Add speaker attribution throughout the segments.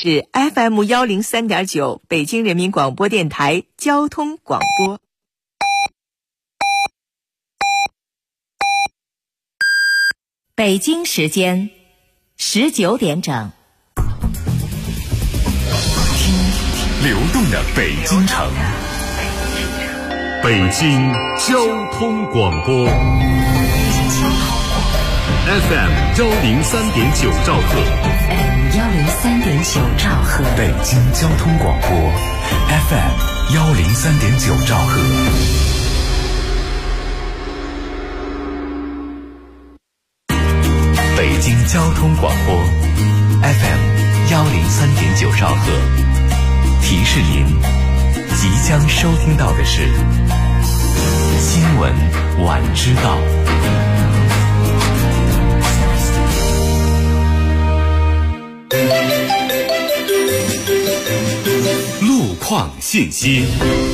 Speaker 1: 是 FM103.9 北京人民广播电台交通广播。北京时间19点整。
Speaker 2: 流动的北京城，北京交通广播 FM103.9 兆赫
Speaker 3: ，FM103.9 兆赫，
Speaker 2: 北京交通广播 FM103.9 兆赫。北京交通广播 FM103.9 兆赫。提示您，即将收听到的是新闻晚知道。路况信息。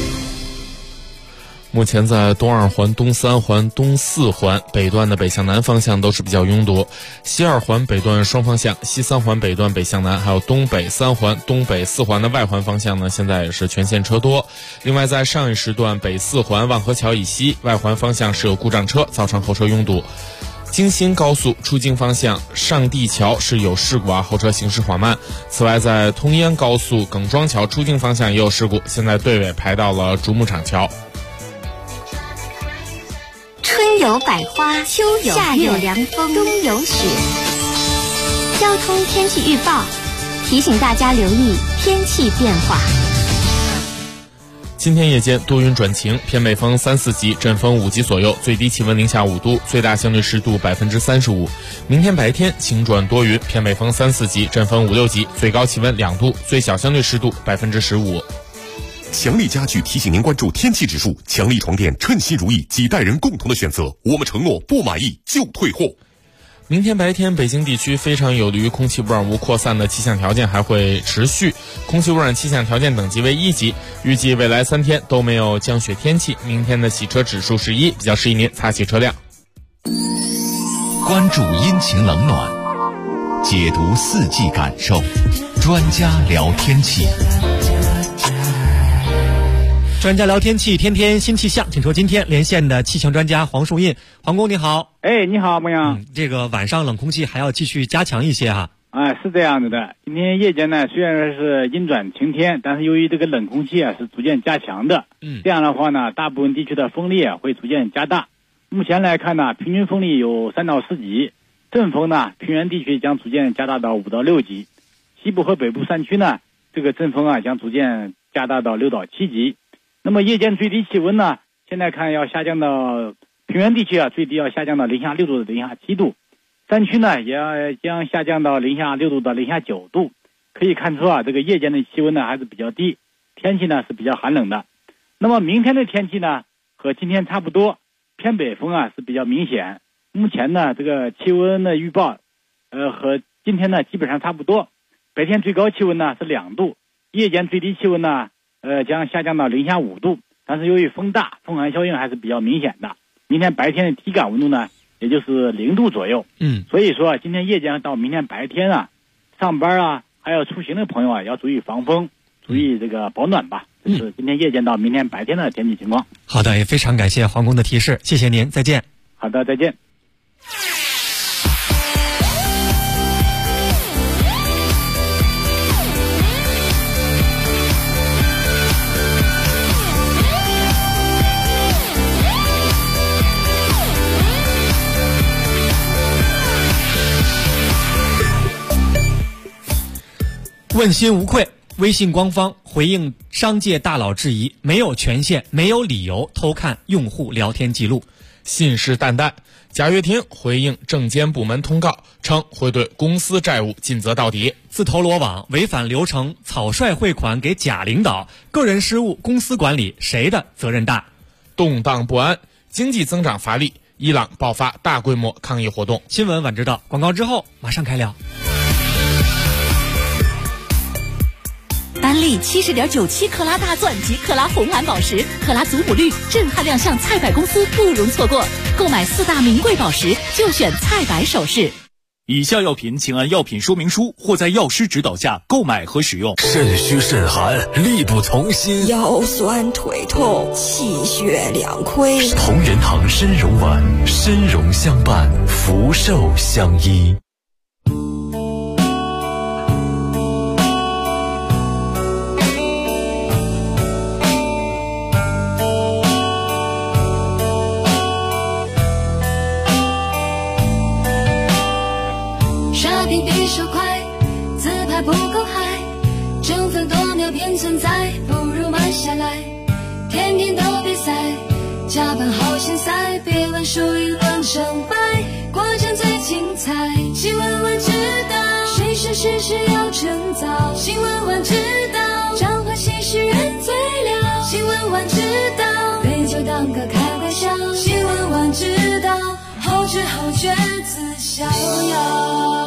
Speaker 4: 目前在东二环、东三环、东四环北段的北向南方向都是比较拥堵，西二环北段双方向、西三环北段北向南，还有东北三环、东北四环的外环方向呢，现在也是全线车多。另外在上一时段北四环望河桥以西外环方向是有故障车，造成后车拥堵。京新高速出京方向上地桥是有事故后车行驶缓慢。此外在通烟高速耿庄桥出京方向也有事故，现在队尾排到了竹木厂桥。
Speaker 3: 春有百花，秋有夏有凉风，冬有雪。交通天气预报提醒大家留意天气变化。
Speaker 4: 今天夜间多云转晴，偏北风3、4级，阵风5级左右，最低气温零下5度，最大相对湿度35%。明天白天晴转多云，偏北风3、4级，阵风5、6级，最高气温2度，最小相对湿度15%。
Speaker 2: 强力家具提醒您关注天气指数，强力床垫称心如意，几代人共同的选择，我们承诺不满意就退货。
Speaker 4: 明天白天北京地区非常有利于空气污染物扩散的气象条件还会持续，空气污染气象条件等级为1级，预计未来3天都没有降雪天气，明天的洗车指数是1，比较适宜您擦洗车辆。
Speaker 2: 关注阴晴冷暖，解读四季感受，专家聊天气。
Speaker 5: 专家聊天气，天天新气象，请说今天连线的气象专家黄树印。黄工你好。
Speaker 6: 你好，孟阳。
Speaker 5: 这个晚上冷空气还要继续加强一些哈。
Speaker 6: 是这样子的，今天夜间呢虽然是阴转晴天，但是由于这个冷空气是逐渐加强的，这样的话呢，大部分地区的风力会逐渐加大。目前来看呢，平均风力有3到4级，阵风呢平原地区将逐渐加大到5到6级，西部和北部山区呢，这个阵风将逐渐加大到6到7级。那么夜间最低气温呢，现在看要下降到平原地区最低要下降到零下6度到零下7度，山区呢也将下降到零下6度到零下9度。可以看出这个夜间的气温呢还是比较低，天气呢是比较寒冷的。那么明天的天气呢和今天差不多，偏北风是比较明显。目前呢这个气温的预报和今天呢基本上差不多，白天最高气温呢是2度，夜间最低气温呢将下降到零下5度，但是由于风大，风寒效应还是比较明显的。明天白天的体感温度呢，也就是0度左右。所以说今天夜间到明天白天上班还有出行的朋友要注意防风，注意这个保暖吧。这是今天夜间到明天白天的天气情况。
Speaker 5: 好的，也非常感谢黄工的提示，谢谢您，再见。
Speaker 6: 好的，再见。
Speaker 5: 问心无愧，微信官方回应商界大佬质疑，没有权限，没有理由偷看用户聊天记录。
Speaker 4: 信誓旦旦，贾跃亭回应证监部门通告，称会对公司债务尽责到底。
Speaker 5: 自投罗网，违反流程，草率汇款给假领导，个人失误，公司管理，谁的责任大？
Speaker 4: 动荡不安，经济增长乏力，伊朗爆发大规模抗议活动。
Speaker 5: 新闻晚知道，广告之后马上开聊。
Speaker 7: 丹利70.97克拉大钻及克拉红蓝宝石，克拉祖母绿震撼亮相菜百公司，不容错过。购买4大名贵宝石，就选菜百首饰。
Speaker 8: 以下药品请按药品说明书或在药师指导下购买和使用。
Speaker 9: 肾虚肾寒，力不从心，
Speaker 10: 腰酸腿痛，气血两亏。
Speaker 9: 同仁堂参茸丸，参茸相伴，福寿相依。
Speaker 11: 不够嗨，争分夺秒便存在，不如慢下来。天天都比赛，加班好现塞，别问输赢论成败，过程最精彩。新闻晚知道，谁是事事要趁早。新闻晚知道，彰化新诗人最了。新闻晚知道，杯酒当歌开玩笑。新闻晚知道，后知后觉自逍遥。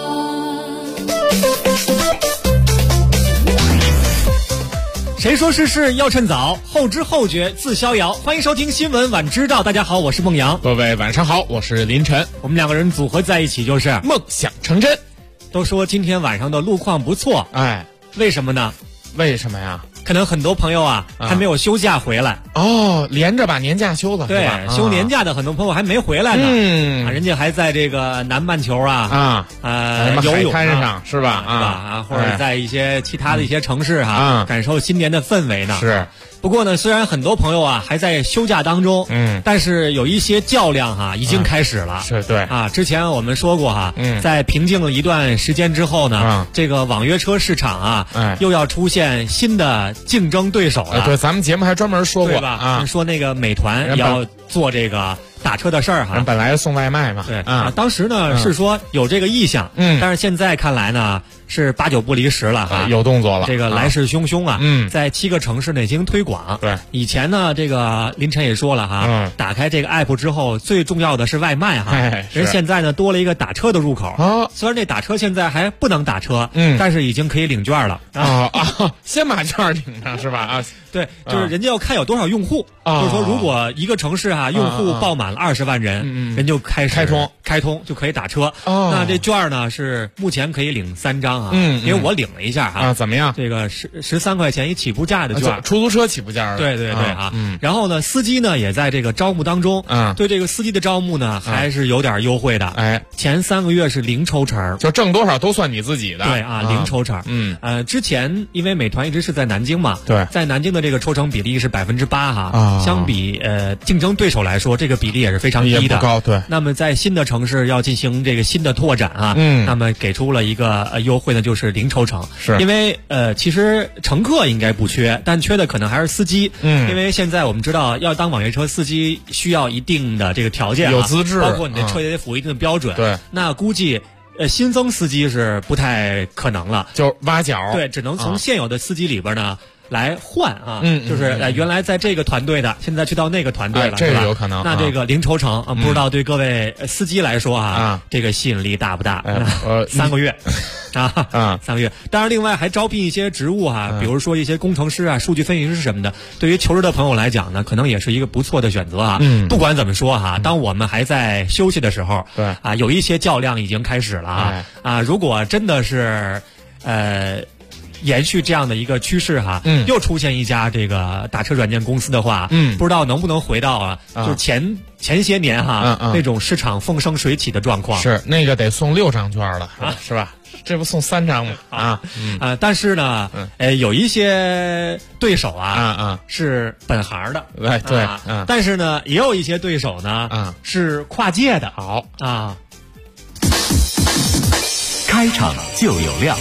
Speaker 5: 谁说事事要趁早，后知后觉自逍遥。欢迎收听新闻晚知道，大家好，我是孟阳。
Speaker 4: 各位晚上好，我是林晨。
Speaker 5: 我们两个人组合在一起就是
Speaker 4: 梦想成真。
Speaker 5: 都说今天晚上的路况不错，
Speaker 4: 哎，
Speaker 5: 为什么呢？
Speaker 4: 为什么呀？
Speaker 5: 可能很多朋友还没有休假回来
Speaker 4: 哦，连着把年假休了。
Speaker 5: 对，休年假的很多朋友还没回来呢。人家还在这个南半球游泳
Speaker 4: 海滩上是吧？
Speaker 5: 或者在一些其他的一些城市感受新年的氛围呢。
Speaker 4: 是。
Speaker 5: 不过呢，虽然很多朋友还在休假当中，但是有一些较量已经开始了。
Speaker 4: 是对
Speaker 5: 之前我们说过在平静了一段时间之后呢，这个网约车市场又要出现新的竞争对手了。
Speaker 4: 对，咱们节目还专门说过
Speaker 5: 吧？说那个美团要做这个打车的事儿
Speaker 4: 人本来送外卖嘛。
Speaker 5: 对当时呢是说有这个意向，但是现在看来呢是8、9不离10了
Speaker 4: 有动作了。
Speaker 5: 这个来势汹汹在7个城市呢已经推广。
Speaker 4: 对，
Speaker 5: 以前呢这个凌晨也说了打开这个 app 之后，最重要的是外卖人现在呢多了一个打车的入口虽然这打车现在还不能打车，但是已经可以领券了
Speaker 4: 先把券领上是吧？
Speaker 5: 对，就是人家要看有多少用户，就是说如果一个城市用户报满了20万人，人就开通就可以打车。那这券呢是目前可以领3张因为我领了一下
Speaker 4: 怎么样？
Speaker 5: 这个13块钱一起步价的券，
Speaker 4: 出租车起步价。
Speaker 5: 对然后呢，司机呢也在这个招募当中，对这个司机的招募呢还是有点优惠的。前3个月是零抽成，
Speaker 4: 就挣多少都算你自己的。
Speaker 5: 对零抽成。之前因为美团一直是在南京嘛，
Speaker 4: 对，
Speaker 5: 在南京的这个抽成比例是8%相比竞争对手来说，这个比例也是非常低的，
Speaker 4: 也不高。对，
Speaker 5: 那么在新的城市要进行这个新的拓展那么给出了一个优惠呢，就是零抽成。
Speaker 4: 是
Speaker 5: 因为其实乘客应该不缺，但缺的可能还是司机。因为现在我们知道要当网约车司机需要一定的这个条件，
Speaker 4: 有资质，
Speaker 5: 包括你的车也得符合一定的标准。
Speaker 4: 对，
Speaker 5: 那估计新增司机是不太可能了，
Speaker 4: 就挖角。
Speaker 5: 对，只能从现有的司机里边呢来换就是原来在这个团队的，现在去到那个团队了，
Speaker 4: 这个有可能。
Speaker 5: 那这个零抽成不知道对各位司机来说这个吸引力大不大？3个月3个月。当然，另外还招聘一些职务比如说一些工程师数据分析师什么的。对于求职的朋友来讲呢，可能也是一个不错的选择不管怎么说当我们还在休息的时候，
Speaker 4: 对
Speaker 5: 有一些较量已经开始了如果真的是延续这样的一个趋势又出现一家这个打车软件公司的话，不知道能不能回到就是前些年那种市场风生水起的状况。
Speaker 4: 是那个得送6张券了是吧？这不送3张吗？
Speaker 5: 但是呢，有一些对手是本行的，
Speaker 4: 对
Speaker 5: 但是呢，也有一些对手呢是跨界的。
Speaker 4: 好
Speaker 2: 开场就有料。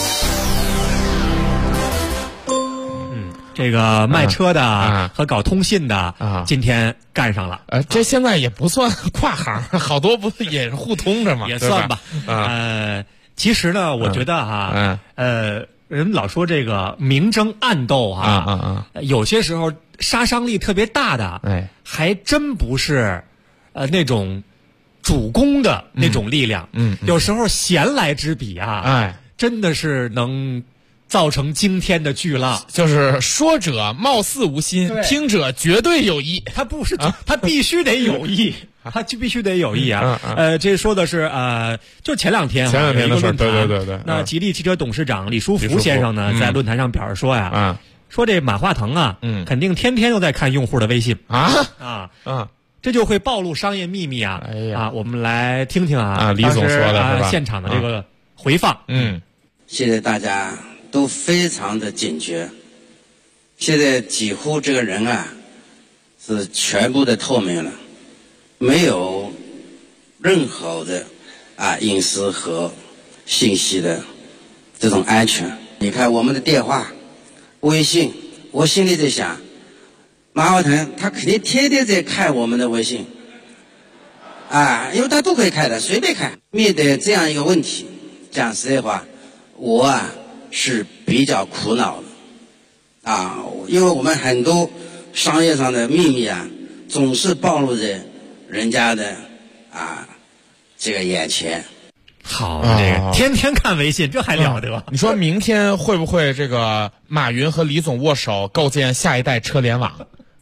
Speaker 5: 这个卖车的和搞通信的今天干上了。
Speaker 4: 这现在也不算跨行，好多不也是互通着吗？
Speaker 5: 也算吧。其实呢，我觉得人老说这个明争暗斗有些时候杀伤力特别大的，还真不是那种主攻的那种力量。有时候闲来之笔真的是能造成惊天的巨浪。
Speaker 4: 就是说者貌似无心，听者绝对有意。
Speaker 5: 他不是，他必须得有意。他就必须得有意啊！这说的是就前两天
Speaker 4: 的事儿，
Speaker 5: 对。那吉利汽车董事长李书福先生呢，在论坛上表示说呀，说这马化腾啊，肯定天天都在看用户的微信这就会暴露商业秘密啊！我们来听听
Speaker 4: 李总说的是吧？
Speaker 5: 现场的这个回放。
Speaker 12: 现在大家都非常的警觉，现在几乎这个人啊是全部的透明了。没有任何的隐私和信息的这种安全。你看我们的电话、微信，我心里在想，马化腾他肯定天天在看我们的微信因为他都可以看的，随便看。面对这样一个问题，讲实在话，我是比较苦恼的因为我们很多商业上的秘密总是暴露在人家的这个眼前。
Speaker 5: 好，这个天天看微信，这还了得？
Speaker 4: 你说明天会不会这个马云和李总握手构建下一代车联网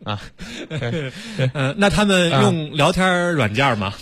Speaker 5: 那他们用聊天软件吗？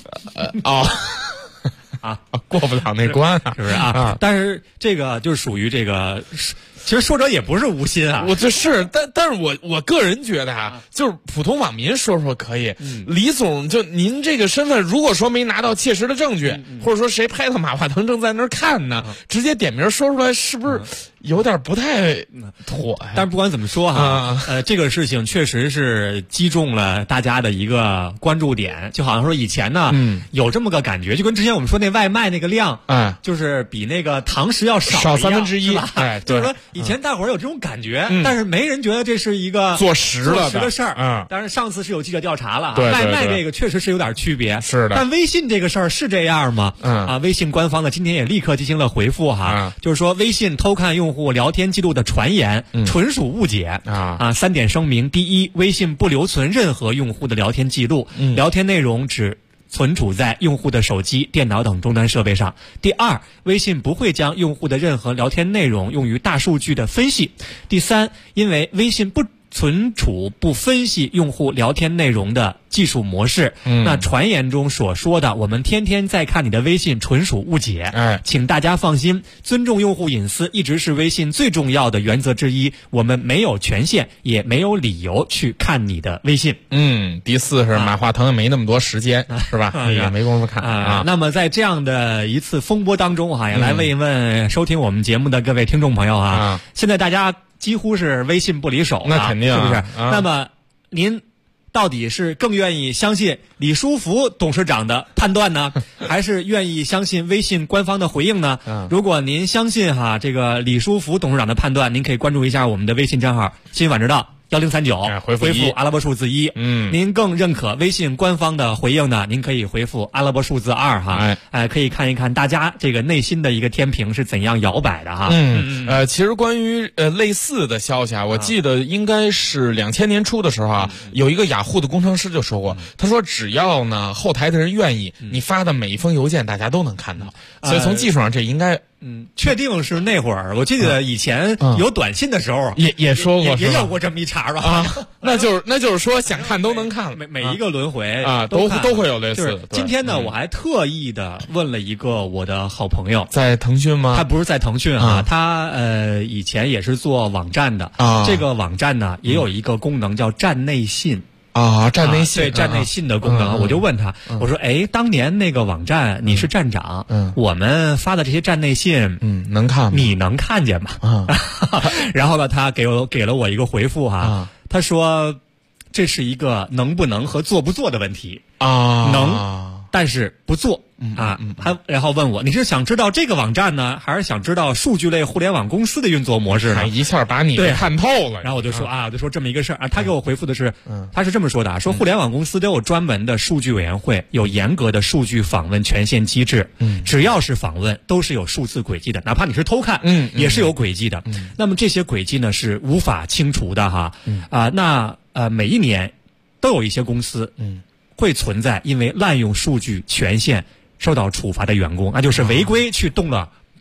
Speaker 4: 过不了那关
Speaker 5: 是不是但是这个就属于这个。其实说者也不是无心
Speaker 4: 我这是，但是我个人觉得就是普通网民说可以。李总，就您这个身份，如果说没拿到切实的证据，或者说谁拍到马化腾正在那儿看呢，直接点名说出来，是不是有点不太妥呀？
Speaker 5: 但是不管怎么说这个事情确实是击中了大家的一个关注点，就好像说以前呢，有这么个感觉，就跟之前我们说那外卖那个量，就是比那个堂食要少
Speaker 4: 1/3，
Speaker 5: 就是说。以前大伙儿有这种感觉，但是没人觉得这是一个
Speaker 4: 做实的
Speaker 5: 事儿。当然上次是有记者调查了，
Speaker 4: 外
Speaker 5: 卖这个确实是有点区别。
Speaker 4: 是的，
Speaker 5: 但微信这个事儿是这样吗？微信官方呢今天也立刻进行了回复就是说微信偷看用户聊天记录的传言纯属误解3点声明：第一，微信不留存任何用户的聊天记录，聊天内容只存储在用户的手机、电脑等终端设备上。第二，微信不会将用户的任何聊天内容用于大数据的分析。第三，因为微信不存储不分析用户聊天内容的技术模式，那传言中所说的我们天天在看你的微信纯属误解。请大家放心，尊重用户隐私一直是微信最重要的原则之一，我们没有权限也没有理由去看你的微信。
Speaker 4: 第四是马化腾也没那么多时间是吧？也没工夫看
Speaker 5: 那么在这样的一次风波当中也来问一问收听我们节目的各位听众朋友现在大家几乎是微信不离手，
Speaker 4: 那肯定
Speaker 5: 是不是？那么您到底是更愿意相信李书福董事长的判断呢，还是愿意相信微信官方的回应呢？如果您相信这个李书福董事长的判断，您可以关注一下我们的微信账号新晚知道1039，回复阿拉伯数字1。您更认可微信官方的回应呢，您可以回复阿拉伯数字2可以看一看大家这个内心的一个天平是怎样摇摆的
Speaker 4: 其实关于类似的消息我记得应该是2000年初的时候有一个雅虎的工程师就说过，他说只要呢后台的人愿意，你发的每一封邮件大家都能看到，所以从技术上这应该
Speaker 5: 确定是那会儿，我记得以前有短信的时候
Speaker 4: 也说过，
Speaker 5: 也有过这么一茬吧
Speaker 4: 那就是说想看都能看
Speaker 5: 了，每一个轮回
Speaker 4: 都会有类似的。
Speaker 5: 今天呢，我还特意的问了一个我的好朋友，
Speaker 4: 在腾讯吗？
Speaker 5: 他不是在腾讯他以前也是做网站的这个网站呢也有一个功能叫站内信。
Speaker 4: 站内信，
Speaker 5: 对站内信的功能，我就问他，我说，当年那个网站你是站长，我们发的这些站内信，
Speaker 4: 能看吗？
Speaker 5: 你能看见吗？然后呢，他给了我一个回复他说，这是一个能不能和做不做的问题能，但是不做。他然后问我，你是想知道这个网站呢，还是想知道数据类互联网公司的运作模式呢？
Speaker 4: 一下把你看透了。
Speaker 5: 然后我就说这么一个事儿他给我回复的是，他是这么说的说互联网公司都有专门的数据委员会，有严格的数据访问权限机制，只要是访问都是有数字轨迹的，哪怕你是偷看，也是有轨迹的。那么这些轨迹呢是无法清除的那每一年都有一些公司会存在因为滥用数据权限受到处罚的员工，那就是违规去动了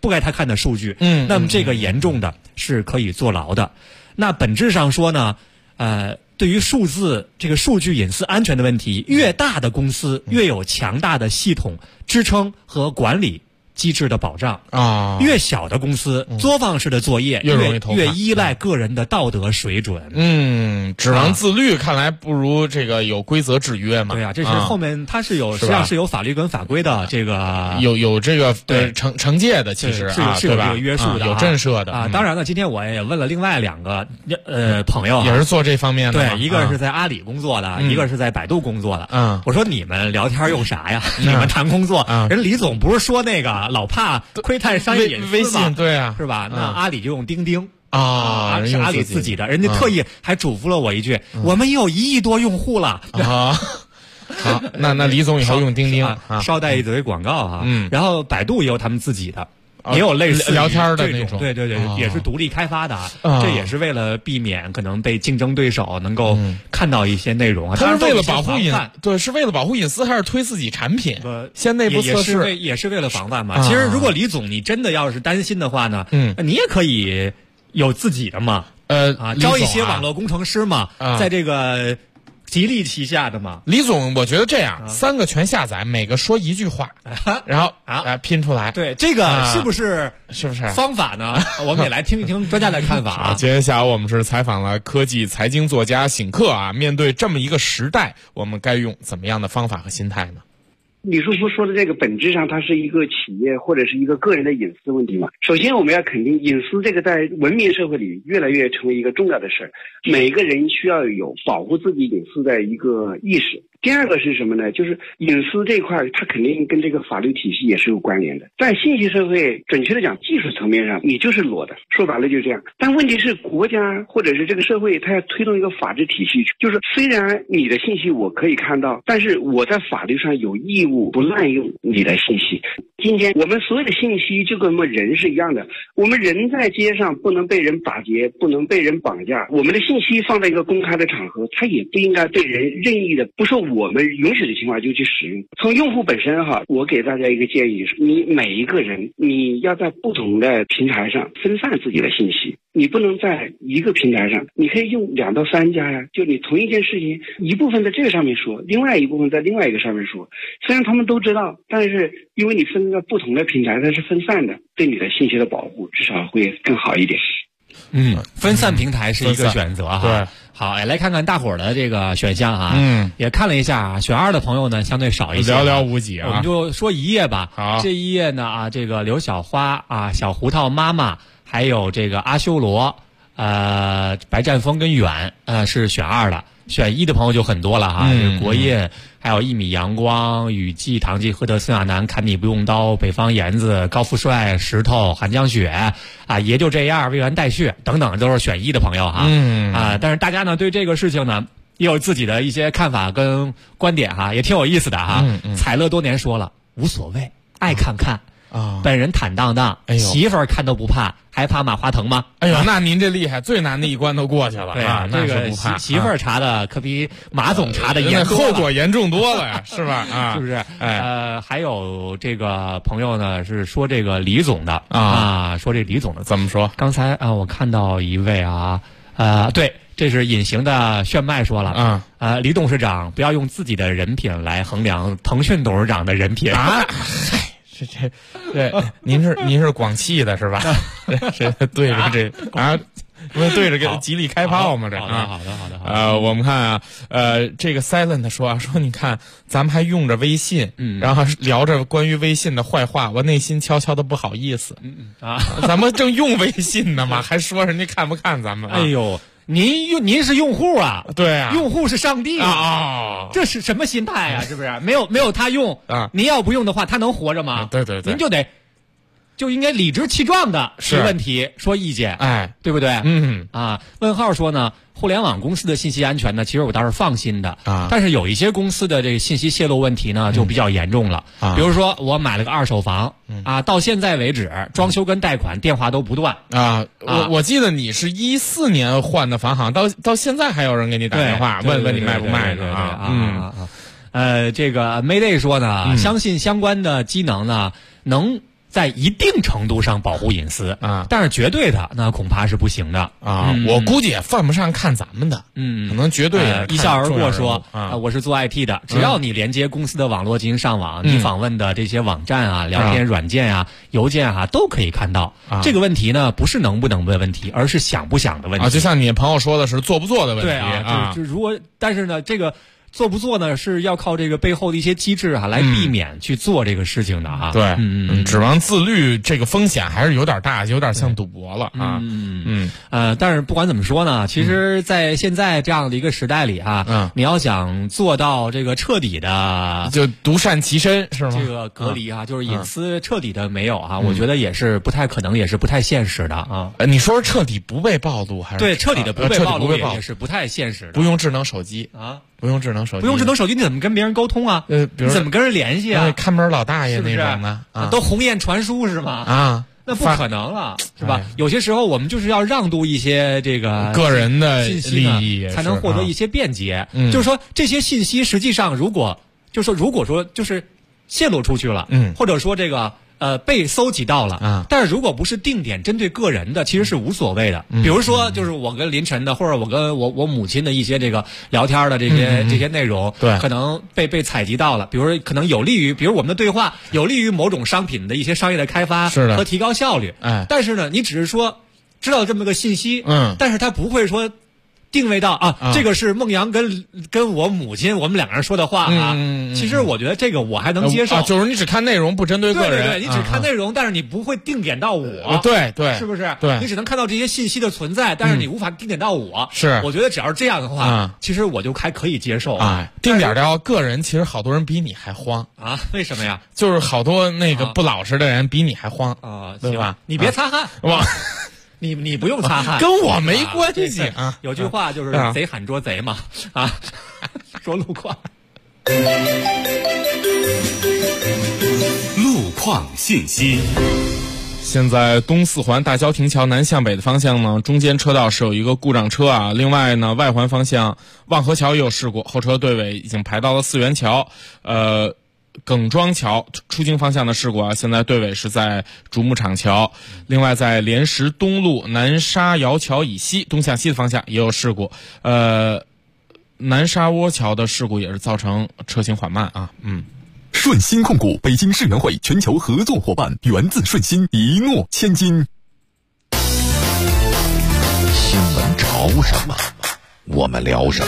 Speaker 5: 不该他看的数据，那么这个严重的是可以坐牢的。那本质上说呢，对于数字这个数据隐私安全的问题，越大的公司越有强大的系统支撑和管理机制的保障啊，越小的公司作坊式的作业越依赖个人的道德水准。
Speaker 4: 指望自律，看来不如这个有规则制约嘛。
Speaker 5: 对啊，这是后面它是有实际上是有法律跟法规的，这个
Speaker 4: 有这个惩戒的，其实
Speaker 5: 是有这个约束的，
Speaker 4: 有震慑的
Speaker 5: 啊。当然了，今天我也问了另外2个朋友，
Speaker 4: 也是做这方面的，
Speaker 5: 对，一个是在阿里工作的，一个是在百度工作的。我说你们聊天用啥呀？你们谈工作，人李总不是说那个老怕窥探商业隐私吗？
Speaker 4: 微信对啊，
Speaker 5: 是吧？那阿里就用钉钉
Speaker 4: 啊，
Speaker 5: 是阿里自己的，人家特意还嘱咐了我一句：我们也有1亿多用户了
Speaker 4: 啊。好，那李总以后用钉钉，
Speaker 5: 捎带一嘴广告啊。然后百度也有他们自己的。也有类似
Speaker 4: 聊天的那种，
Speaker 5: 对，也是独立开发的，这也是为了避免可能被竞争对手能够看到一些内容啊。
Speaker 4: 它是为了保护是为了保护隐私，还是推自己产品？先内部测试，
Speaker 5: 也是为了防范嘛。其实，如果李总你真的要是担心的话呢，你也可以有自己的嘛，招一些网络工程师嘛，在这个。吉利旗下的嘛，
Speaker 4: 李总，我觉得这样3个全下载，每个说1句话，然后拼出来。
Speaker 5: 对，这个是不是方法呢？我们也来听一听专家的看法啊。
Speaker 4: 今天下午我们是采访了科技财经作家醒克啊，面对这么一个时代，我们该用怎么样的方法和心态呢？
Speaker 13: 李书福说的这个本质上它是一个企业或者是一个个人的隐私问题嘛。首先我们要肯定隐私这个在文明社会里越来越成为一个重要的事儿，每个人需要有保护自己隐私的一个意识。第二个是什么呢？就是隐私这一块它肯定跟这个法律体系也是有关联的。在信息社会，准确的讲技术层面上你就是裸的，说白了就是这样。但问题是国家或者是这个社会它要推动一个法治体系，就是虽然你的信息我可以看到，但是我在法律上有义务不滥用你的信息。今天我们所有的信息就跟我们人是一样的，我们人在街上不能被人打劫，不能被人绑架，我们的信息放在一个公开的场合，它也不应该被人任意的不受我们允许的情况就去使用。从用户本身哈，我给大家一个建议是，你每一个人你要在不同的平台上分散自己的信息，你不能在一个平台上，你可以用2到3家呀，就你同一件事情一部分在这个上面说，另外一部分在另外一个上面说，虽然他们都知道，但是因为你分在不同的平台，它是分散的，对你的信息的保护至少会更好一点。
Speaker 5: 分散平台是一个选择哈。
Speaker 4: 对，
Speaker 5: 好，来看看大伙儿的这个选项啊。也看了一下，选2的朋友呢相对少一些，
Speaker 4: 寥寥无几啊。
Speaker 5: 我们就说1页吧。
Speaker 4: 好，
Speaker 5: 这1页呢这个刘小花啊，小胡桃妈妈，还有这个阿修罗，白占峰跟远，是选2的。选1的朋友就很多了哈，就是国业，还有1米阳光、雨季、唐季、赫德、孙亚楠、砍你不用刀、北方言子、高富帅、石头、韩江雪啊，也就这样，未完待续等等，都是选1的朋友哈。但是大家呢对这个事情呢也有自己的一些看法跟观点哈，也挺有意思的哈。彩乐多年说了，无所谓，爱看看。本人坦荡荡，媳妇儿看都不怕，还怕马化腾吗？
Speaker 4: 哎呦，那您这厉害，最难的一关都过去了。
Speaker 5: 对啊，
Speaker 4: 这
Speaker 5: 个媳妇儿查的可比马总查的严重，
Speaker 4: 后果严重多了呀，是吧？
Speaker 5: 是不是？还有这个朋友呢是说这个李总的说这李总的
Speaker 4: 怎么说？
Speaker 5: 刚才我看到一位对。这是隐形的炫迈说了李董事长不要用自己的人品来衡量腾讯董事长的人品
Speaker 4: 啊。对，您是广汽的是吧？这对着这不是对着给吉利开炮吗？这
Speaker 5: 好的。
Speaker 4: 我们看这个 Silent 说你看咱们还用着微信，然后聊着关于微信的坏话，我内心悄悄的不好意思咱们正用微信呢嘛，还说人家看不看咱们？
Speaker 5: 哎呦。您是用户啊？
Speaker 4: 对啊，
Speaker 5: 用户是上帝啊！这是什么心态啊？是不是？没有他用您要不用的话，他能活着吗？
Speaker 4: 对，
Speaker 5: 您就应该理直气壮的提问题说意见，对不对？问号说呢，互联网公司的信息安全呢，其实我倒是放心的但是有一些公司的这个信息泄露问题呢，就比较严重了。比如说我买了个2手房到现在为止，装修跟贷款电话都不断
Speaker 4: 我记得你是14年换的房行，到现在还有人给你打电话问问你卖不卖呢
Speaker 5: 这个 Mayday 说呢，相信相关的机能呢能在一定程度上保护隐私
Speaker 4: 啊，
Speaker 5: 但是绝对的那恐怕是不行的
Speaker 4: 啊。我估计也犯不上看咱们的，可能绝对
Speaker 5: 一笑而过说我是做 IT 的，只要你连接公司的网络进行上网，你访问的这些网站啊、聊天软件啊、邮件啊都可以看到。这个问题呢，不是能不能的问题，而是想不想的问题。
Speaker 4: 就像你朋友说的是做不做的问题。
Speaker 5: 对啊，就如果但是呢，这个。做不做呢？是要靠这个背后的一些机制来避免去做这个事情的哈。
Speaker 4: 对，指望自律，这个风险还是有点大，有点像赌博了啊。
Speaker 5: 但是不管怎么说呢，其实，在现在这样的一个时代里你要想做到这个彻底的，
Speaker 4: 就独善其身是吗？
Speaker 5: 这个隔离就是隐私彻底的没有我觉得也是不太可能，也是不太现实的啊。
Speaker 4: 你说是彻底不被暴露还是？
Speaker 5: 对，彻底的不被暴露也是不太现实的。
Speaker 4: 不用智能手机
Speaker 5: 啊。
Speaker 4: 不用智能手机，
Speaker 5: 不用智能手机，你怎么跟别人沟通啊？
Speaker 4: 比如
Speaker 5: 怎么跟人联系啊？
Speaker 4: 看门老大爷那种的，
Speaker 5: 都鸿雁传书是吗？
Speaker 4: 啊，
Speaker 5: 那不可能了，是吧？有些时候我们就是要让渡一些这个
Speaker 4: 个人的
Speaker 5: 信息
Speaker 4: 利益，
Speaker 5: 才能获得一些便捷。就是说，这些信息实际上，如果说就是泄露出去了，或者说这个。被搜集到了但是如果不是定点针对个人的，其实是无所谓的。比如说，就是我跟林晨的，或者我跟我母亲的一些这个聊天的这些内容，
Speaker 4: 对，
Speaker 5: 可能被采集到了。比如说，可能有利于，比如我们的对话有利于某种商品的一些商业的开发和提高效率。但是呢，你只是说知道这么个信息，但是它不会说。定位到这个是孟阳跟我母亲我们两个人说的话其实我觉得这个我还能接受
Speaker 4: 就是你只看内容不针对个人，
Speaker 5: 对，你只看内容，但是你不会定点到我，
Speaker 4: 对，
Speaker 5: 是不是？
Speaker 4: 对，
Speaker 5: 你只能看到这些信息的存在，但是你无法定点到我。
Speaker 4: 是，
Speaker 5: 我觉得只要是这样的话，其实我就还可以接受
Speaker 4: 定点到个人，其实好多人比你还慌
Speaker 5: 为什么呀？
Speaker 4: 就是好多那个不老实的人比你还慌对吧？
Speaker 5: 你别擦汗你不用擦汗，
Speaker 4: 跟我没关系
Speaker 5: 有句话就是贼喊捉贼嘛说路况。
Speaker 2: 路况信息。
Speaker 4: 现在东四环大郊亭桥南向北的方向呢，中间车道是有一个故障车另外呢，外环方向望河桥也有事故，后车队尾已经排到了四元桥。耿庄桥出京方向的事故现在队尾是在竹木厂桥。另外在莲石东路南沙窑桥以西东向西的方向也有事故，南沙窝桥的事故也是造成车行缓慢
Speaker 14: 顺鑫控股北京世园会全球合作伙伴，源自顺鑫，一诺千金。
Speaker 9: 新闻潮什么，我们聊什么。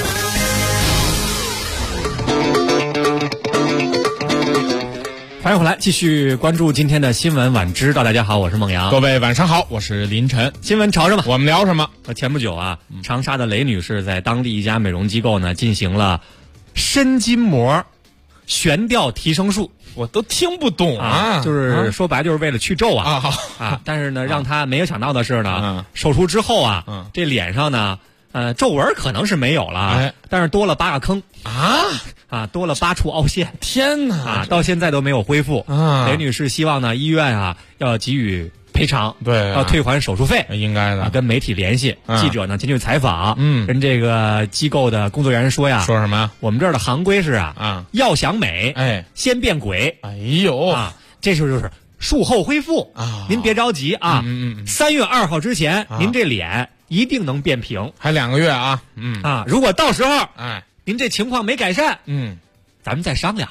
Speaker 5: 欢迎回来，继续关注今天的新闻晚知道。大家好，我是孟阳。
Speaker 4: 各位晚上好，我是林晨。
Speaker 5: 新闻潮什么？
Speaker 4: 我们聊什么？
Speaker 5: 前不久长沙的雷女士在当地一家美容机构呢进行了深筋膜悬吊提升术。
Speaker 4: 我都听不懂
Speaker 5: 就是说白就是为了去皱但是呢，让她没有想到的是呢，手术之后这脸上呢皱纹可能是没有了，但是多了8个坑多了8处凹陷。
Speaker 4: 天哪
Speaker 5: 到现在都没有恢复雷女士希望呢医院要给予赔偿，
Speaker 4: 对，
Speaker 5: 要退还手术费，
Speaker 4: 应该的。
Speaker 5: 跟媒体联系，记者呢前去采访，跟这个机构的工作人员说
Speaker 4: 说什么？
Speaker 5: 我们这儿的行规是要想美，先变鬼。
Speaker 4: 哎呦
Speaker 5: 这就是术后恢复您别着急3月2号之前，您这脸一定能变平，
Speaker 4: 还2个月
Speaker 5: 如果到时候您这情况没改善咱们再商量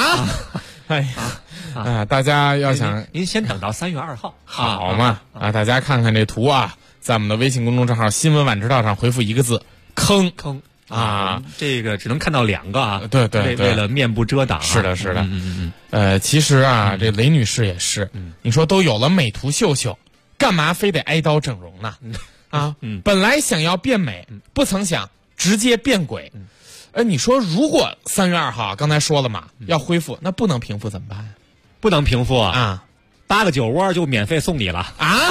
Speaker 4: 大家要想
Speaker 5: 您先等到3月2号
Speaker 4: 好嘛大家看看这图在我们的微信公众账号新闻晚知道上回复1个字坑
Speaker 5: 这个只能看到2个
Speaker 4: 对，
Speaker 5: 为了面部遮挡
Speaker 4: 是的其实这雷女士也是你说都有了美图秀秀，干嘛非得挨刀整容呢本来想要变美不曾想直接变鬼你说如果3月2号刚才说了嘛要恢复，那不能平复怎么办？
Speaker 5: 不能平复8个酒窝就免费送你了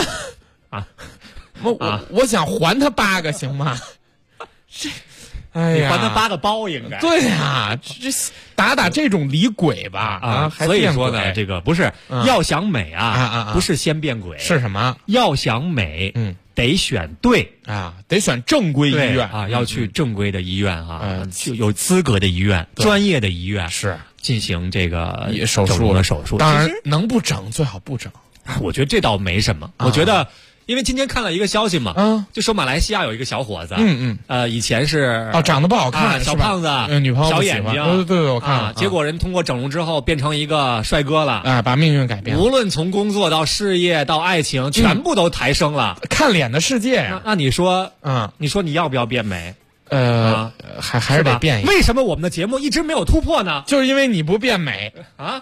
Speaker 4: 我想还他8个行吗？
Speaker 5: 你还他8个包应该
Speaker 4: 对这打这种李鬼吧
Speaker 5: 所以说呢，这个不是要想美不是先变鬼，
Speaker 4: 是什么？
Speaker 5: 要想美得选对
Speaker 4: 得选正规医院
Speaker 5: 要去正规的医院就有资格的医院，专业的医院
Speaker 4: 是进
Speaker 5: 行这个
Speaker 4: 手术
Speaker 5: 的手术。
Speaker 4: 当然能不整最好不整。
Speaker 5: 我觉得这倒没什么，我觉得。因为今天看了一个消息嘛，就说马来西亚有一个小伙子，以前是
Speaker 4: 长得不好看，
Speaker 5: 小胖子，
Speaker 4: 女朋友
Speaker 5: 小眼睛，
Speaker 4: 对，我看了，
Speaker 5: 结果人通过整容之后变成一个帅哥了，
Speaker 4: 把命运改变了，
Speaker 5: 无论从工作到事业到爱情，全部都抬升了，
Speaker 4: 看脸的世界呀。
Speaker 5: 那你说，你说你要不要变美？
Speaker 4: 还是得变一个。
Speaker 5: 为什么我们的节目一直没有突破呢？
Speaker 4: 就是因为你不变美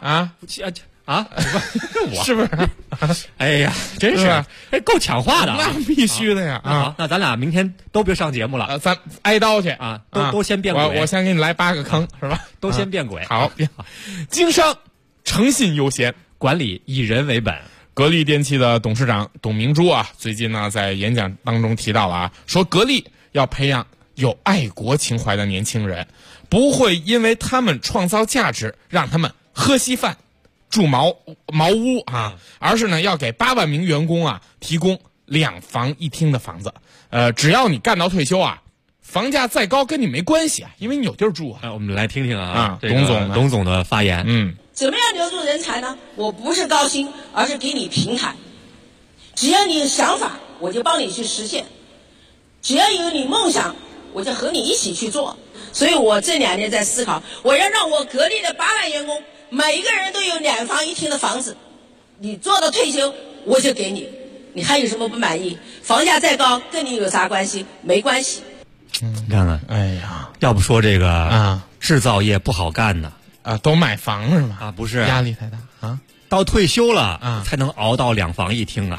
Speaker 5: 我
Speaker 4: 是不是？
Speaker 5: 哎呀，真是够强化的，
Speaker 4: 那必须的呀！
Speaker 5: 好，那咱俩明天都别上节目了，
Speaker 4: 咱挨刀去
Speaker 5: 啊！都先变鬼，
Speaker 4: 我先给你来8个坑，是吧？
Speaker 5: 都先变鬼。
Speaker 4: 好，经商诚信优先，
Speaker 5: 管理以人为本。
Speaker 4: 格力电器的董事长董明珠啊，最近呢在演讲当中提到了说格力要培养有爱国情怀的年轻人，不会因为他们创造价值让他们喝稀饭住茅屋啊，而是呢要给8万名员工提供2房1厅的房子。只要你干到退休房价再高跟你没关系因为你有地儿住
Speaker 5: 我们来听听
Speaker 4: 董
Speaker 5: 总的发言。
Speaker 15: 怎么样留住人才呢？我不是高薪，而是给你平台。只要你有想法，我就帮你去实现；只要有你梦想，我就和你一起去做。所以我这2年在思考，我要让我格力的8万员工每一个人都有2房1厅的房子，你做到退休我就给你，你还有什么不满意？房价再高跟你有啥关系？没关系。
Speaker 5: 你看看，
Speaker 4: 哎呀，
Speaker 5: 要不说这个制造业不好干呢
Speaker 4: 都买房是吗？
Speaker 5: 不是，
Speaker 4: 压力太大
Speaker 5: 到退休了才能熬到2房1厅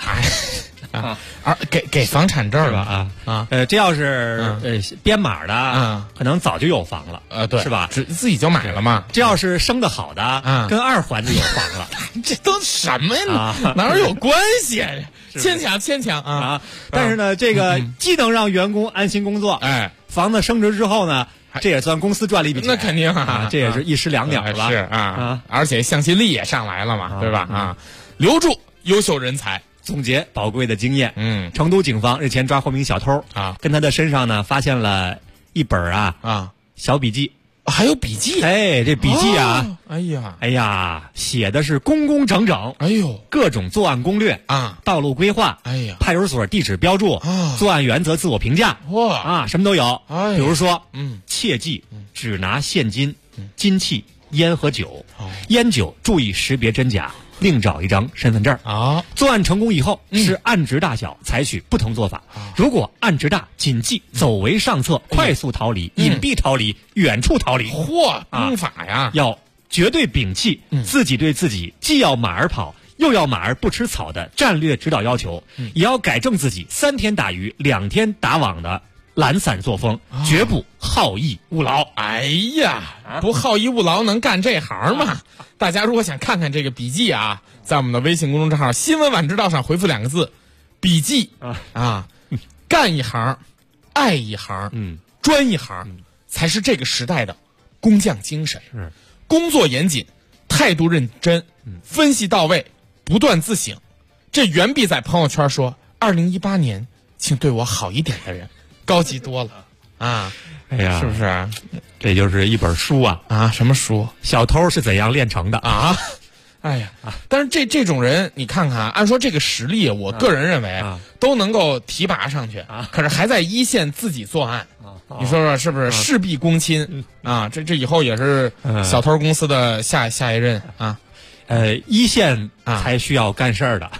Speaker 4: 给房产证
Speaker 5: 吧这要是编码的可能早就有房了
Speaker 4: 对，
Speaker 5: 是吧？
Speaker 4: 自己就买了嘛。
Speaker 5: 这要是生的好的跟2环就有房了
Speaker 4: 这都什么呀？哪有关系牵强
Speaker 5: 但是呢，这个既能让员工安心工作，房子升值之后呢，这也算公司赚了一笔钱。
Speaker 4: 那肯定
Speaker 5: 这也是一石两鸟了。
Speaker 4: 是而且向心力也上来了嘛，对吧？留住优秀人才，
Speaker 5: 总结宝贵的经验。成都警方日前抓获名小偷跟他的身上呢发现了一本小笔记。
Speaker 4: 还有笔记，
Speaker 5: 这笔记
Speaker 4: 哎呀，
Speaker 5: 写的是工工整整，各种作案攻略道路规划，派出所地址标注，作案原则自我评价，什么都有。比如说，切记只拿现金、金器、烟和酒，烟酒注意识别真假，另找一张身份证。作案成功以后是案值大小采取不同做法。如果案值大，谨记走为上策，快速逃离、隐蔽逃离、远处逃离。
Speaker 4: 兵法呀，
Speaker 5: 要绝对摒弃自己对自己既要马儿跑又要马儿不吃草的战略指导要求，也要改正自己3天打鱼2天打网的懒散作风，绝不好逸恶劳。
Speaker 4: 哎呀，不好逸恶劳能干这行吗？大家如果想看看这个笔记在我们的微信公众账号新闻晚知道上回复2个字笔记干一行爱一行专一行才是这个时代的工匠精神。工作严谨，态度认真，分析到位，不断自省。这远比在朋友圈说2018年请对我好一点的人高级多了
Speaker 5: 哎呀，
Speaker 4: 是不是？
Speaker 5: 这就是一本书
Speaker 4: 什么书？
Speaker 5: 小偷是怎样炼成的
Speaker 4: 哎呀，但是这种人，你看看按说这个实力，我个人认为都能够提拔上去可是还在一线自己作案你说说是不是？事必躬亲这以后也是小偷公司的下一任
Speaker 5: 一线才需要干事儿的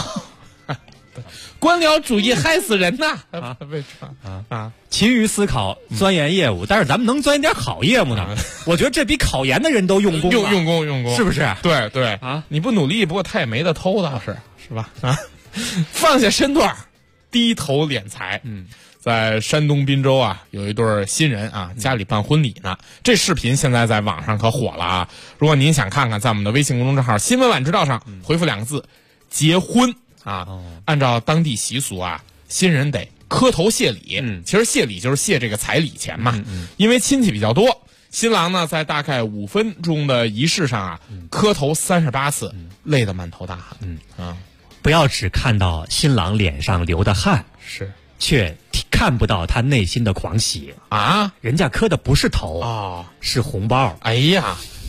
Speaker 4: 官僚主义害死人呐
Speaker 5: 勤于思考，钻研业务，但是咱们能钻研点好业务呢？我觉得这比考研的人都用功，是不是？
Speaker 4: 对你不努力，不过他也没得偷，倒是吧？放下身段，低头敛财。在山东滨州有一对新人家里办婚礼呢。这视频现在在网上可火了如果您想看看，在我们的微信公众账号新闻晚知道上回复2个字结婚按照当地习俗新人得磕头谢礼。其实谢礼就是谢这个彩礼钱嘛。因为亲戚比较多，新郎呢在大概5分钟的仪式上磕头38次，累得满头大汗。
Speaker 5: 不要只看到新郎脸上流的汗，却看不到他内心的狂喜人家磕的不是头是红包。
Speaker 4: 哎呀，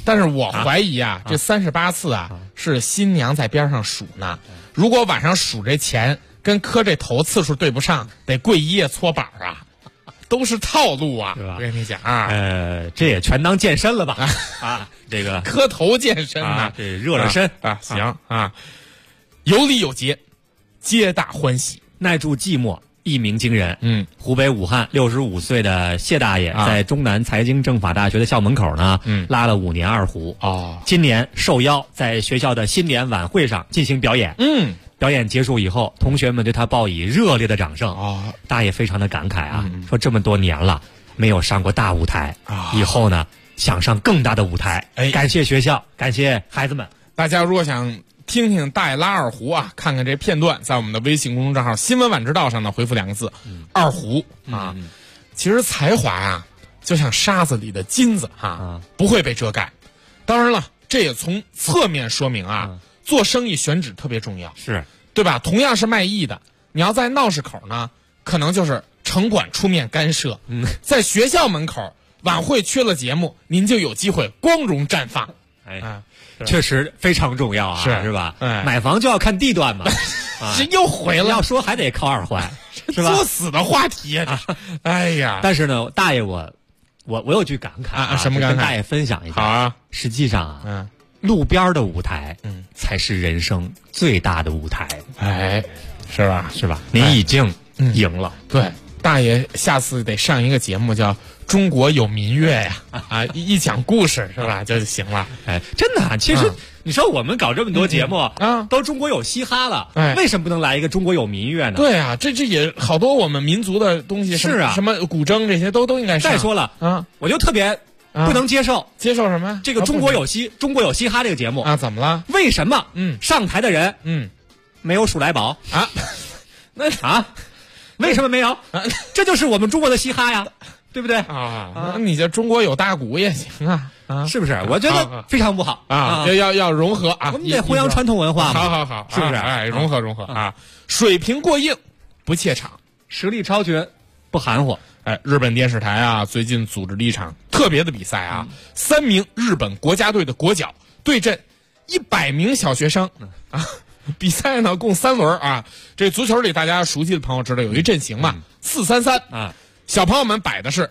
Speaker 4: 但是我怀疑啊，这38次啊是新娘在边上数呢。如果晚上数这钱跟磕这头次数对不上，得跪一夜搓板啊，都是套路啊，我跟你讲啊，
Speaker 5: 这也全当健身了吧？啊，这个
Speaker 4: 磕头健身啊，
Speaker 5: 这热热身
Speaker 4: 啊，行啊，有礼有节，皆大欢喜，
Speaker 5: 耐住寂寞。一鸣惊人。湖北武汉65岁的谢大爷在中南财经政法大学的校门口呢，拉了5年二胡。今年受邀在学校的新年晚会上进行表演。表演结束以后，同学们对他报以热烈的掌声。大爷非常的感慨啊，说这么多年了没有上过大舞台，以后呢想上更大的舞台。感谢学校，感谢孩子们。
Speaker 4: 大家如果想听听大爷拉二胡啊，看看这片段，在我们的微信公众账号新闻晚知道上呢，回复2个字二胡啊。其实才华啊就像沙子里的金子不会被遮盖。当然了，这也从侧面说明啊，做生意选址特别重要，
Speaker 5: 是
Speaker 4: 对吧？同样是卖艺的，你要在闹市口呢，可能就是城管出面干涉；在学校门口，晚会缺了节目，您就有机会光荣绽放。
Speaker 5: 确实非常重要啊，是吧？买房就要看地段嘛。
Speaker 4: 这又回了，
Speaker 5: 要说还得靠二环，是吧？
Speaker 4: 作死的话题啊！哎呀，
Speaker 5: 但是呢，大爷我有句感慨
Speaker 4: 什么感慨？
Speaker 5: 跟大爷分享一下。
Speaker 4: 好啊，
Speaker 5: 实际上啊，路边的舞台，才是人生最大的舞台。
Speaker 4: 是吧？
Speaker 5: 是吧？您已经赢了。
Speaker 4: 对，大爷下次得上一个节目叫《中国有民乐》呀，一讲故事是吧就行了。
Speaker 5: 真的，其实你说我们搞这么多节目都中国有嘻哈了，为什么不能来一个中国有民乐呢？
Speaker 4: 对啊，这也好多我们民族的东西，
Speaker 5: 是啊，
Speaker 4: 什么古筝这些都应该上。
Speaker 5: 再说了我就特别不能接受
Speaker 4: 什么
Speaker 5: 这个中国有嘻哈这个节目
Speaker 4: 啊？怎么了？
Speaker 5: 为什么上台的人没有数来宝
Speaker 4: 啊？
Speaker 5: 那为什么没有？这就是我们中国的嘻哈呀，对不对
Speaker 4: 那你这中国有大鼓也行啊，
Speaker 5: 是不是？我觉得非常不好
Speaker 4: 要融合啊，
Speaker 5: 我们得弘扬传统文化
Speaker 4: 嘛。好，
Speaker 5: 是不是？
Speaker 4: 融合啊，水平过硬不怯场，
Speaker 5: 实力超群不含糊。
Speaker 4: 日本电视台啊，最近组织了一场特别的比赛啊，3名日本国家队的国脚对阵100名小学生比赛呢共3轮啊。这足球里大家熟悉的朋友知道有一阵型嘛，4-3-3小朋友们摆的是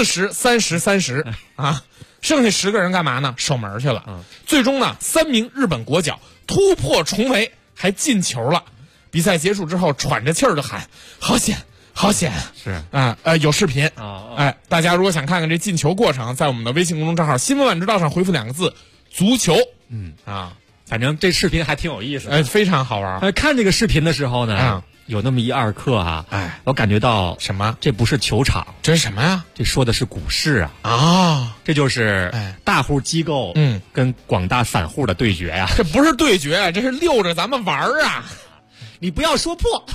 Speaker 4: 40-30-30剩下10个人干嘛呢？守门去了。最终呢，3名日本国脚突破重围，还进球了。比赛结束之后，喘着气儿的喊：“好险！好险！”
Speaker 5: 是
Speaker 4: 有视频大家如果想看看这进球过程，在我们的微信公众账号新闻晚知道上回复2个字足球。
Speaker 5: 反正这视频还挺有意思的，
Speaker 4: 非常好玩。
Speaker 5: 看这个视频的时候呢，有那么1-2刻我感觉到
Speaker 4: 什么？
Speaker 5: 这不是球场，
Speaker 4: 这是什么呀？
Speaker 5: 这说的是股市这就是大户机构跟广大散户的对决呀。
Speaker 4: 这不是对决，这是溜着咱们玩啊！
Speaker 5: 你不要说破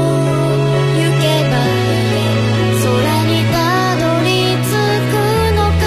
Speaker 11: 空にたどり着くの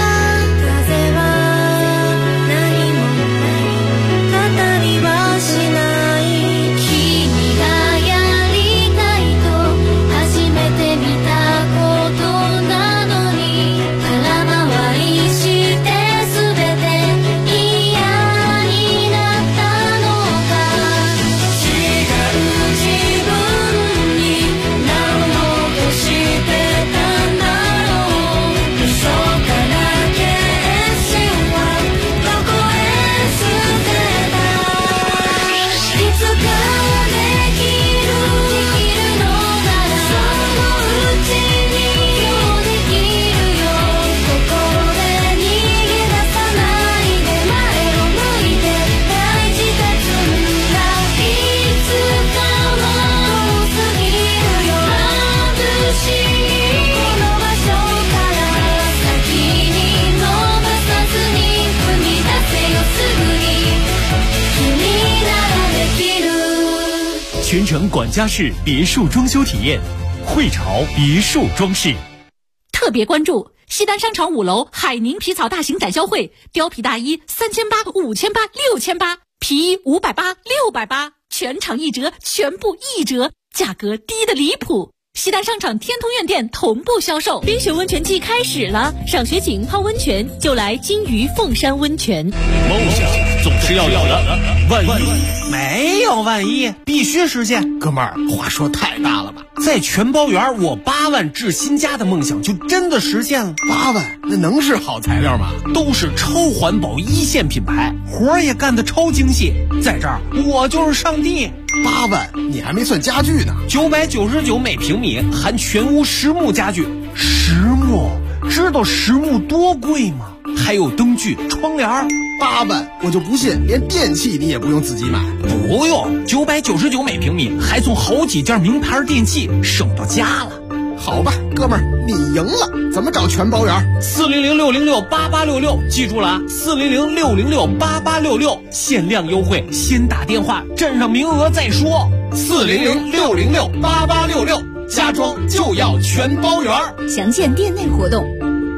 Speaker 8: 全程管家式别墅装修体验，汇潮别墅装饰。
Speaker 7: 特别关注西单商场5楼海宁皮草大型展销会，貂皮大衣3800、5800、6800，皮衣580、680，全场1折，全部1折，价格低得离谱。西单商场天通苑店同步销售。冰雪温泉季开始了，赏雪景泡温泉就来金鱼凤山温泉。
Speaker 8: 梦想总是要有的，万一
Speaker 16: 没有万一，必须实现。哥们儿，话说太大了吧？在全包园，我8万置新家的梦想就真的实现了。
Speaker 17: 8万，那能是好材料吗？
Speaker 16: 都是超环保1线品牌，活儿也干得超精细。在这儿，我就是上帝。
Speaker 17: 8万，你还没算家具呢。
Speaker 16: 999每平米，含全屋实木家具。实木，知道实木多贵吗？还有灯具、窗帘。
Speaker 17: 8万，我就不信连电器你也不用自己买。
Speaker 16: 不用，999每平米，还送好几件名牌电器，省到家了。
Speaker 17: 好吧，哥们儿，你赢了。怎么找全包园
Speaker 16: ？400-606-8866，记住了啊！400-606-8866，限量优惠，先打电话，占上名额再说。400-606-8866，家装就要全包园。
Speaker 7: 详见店内活动。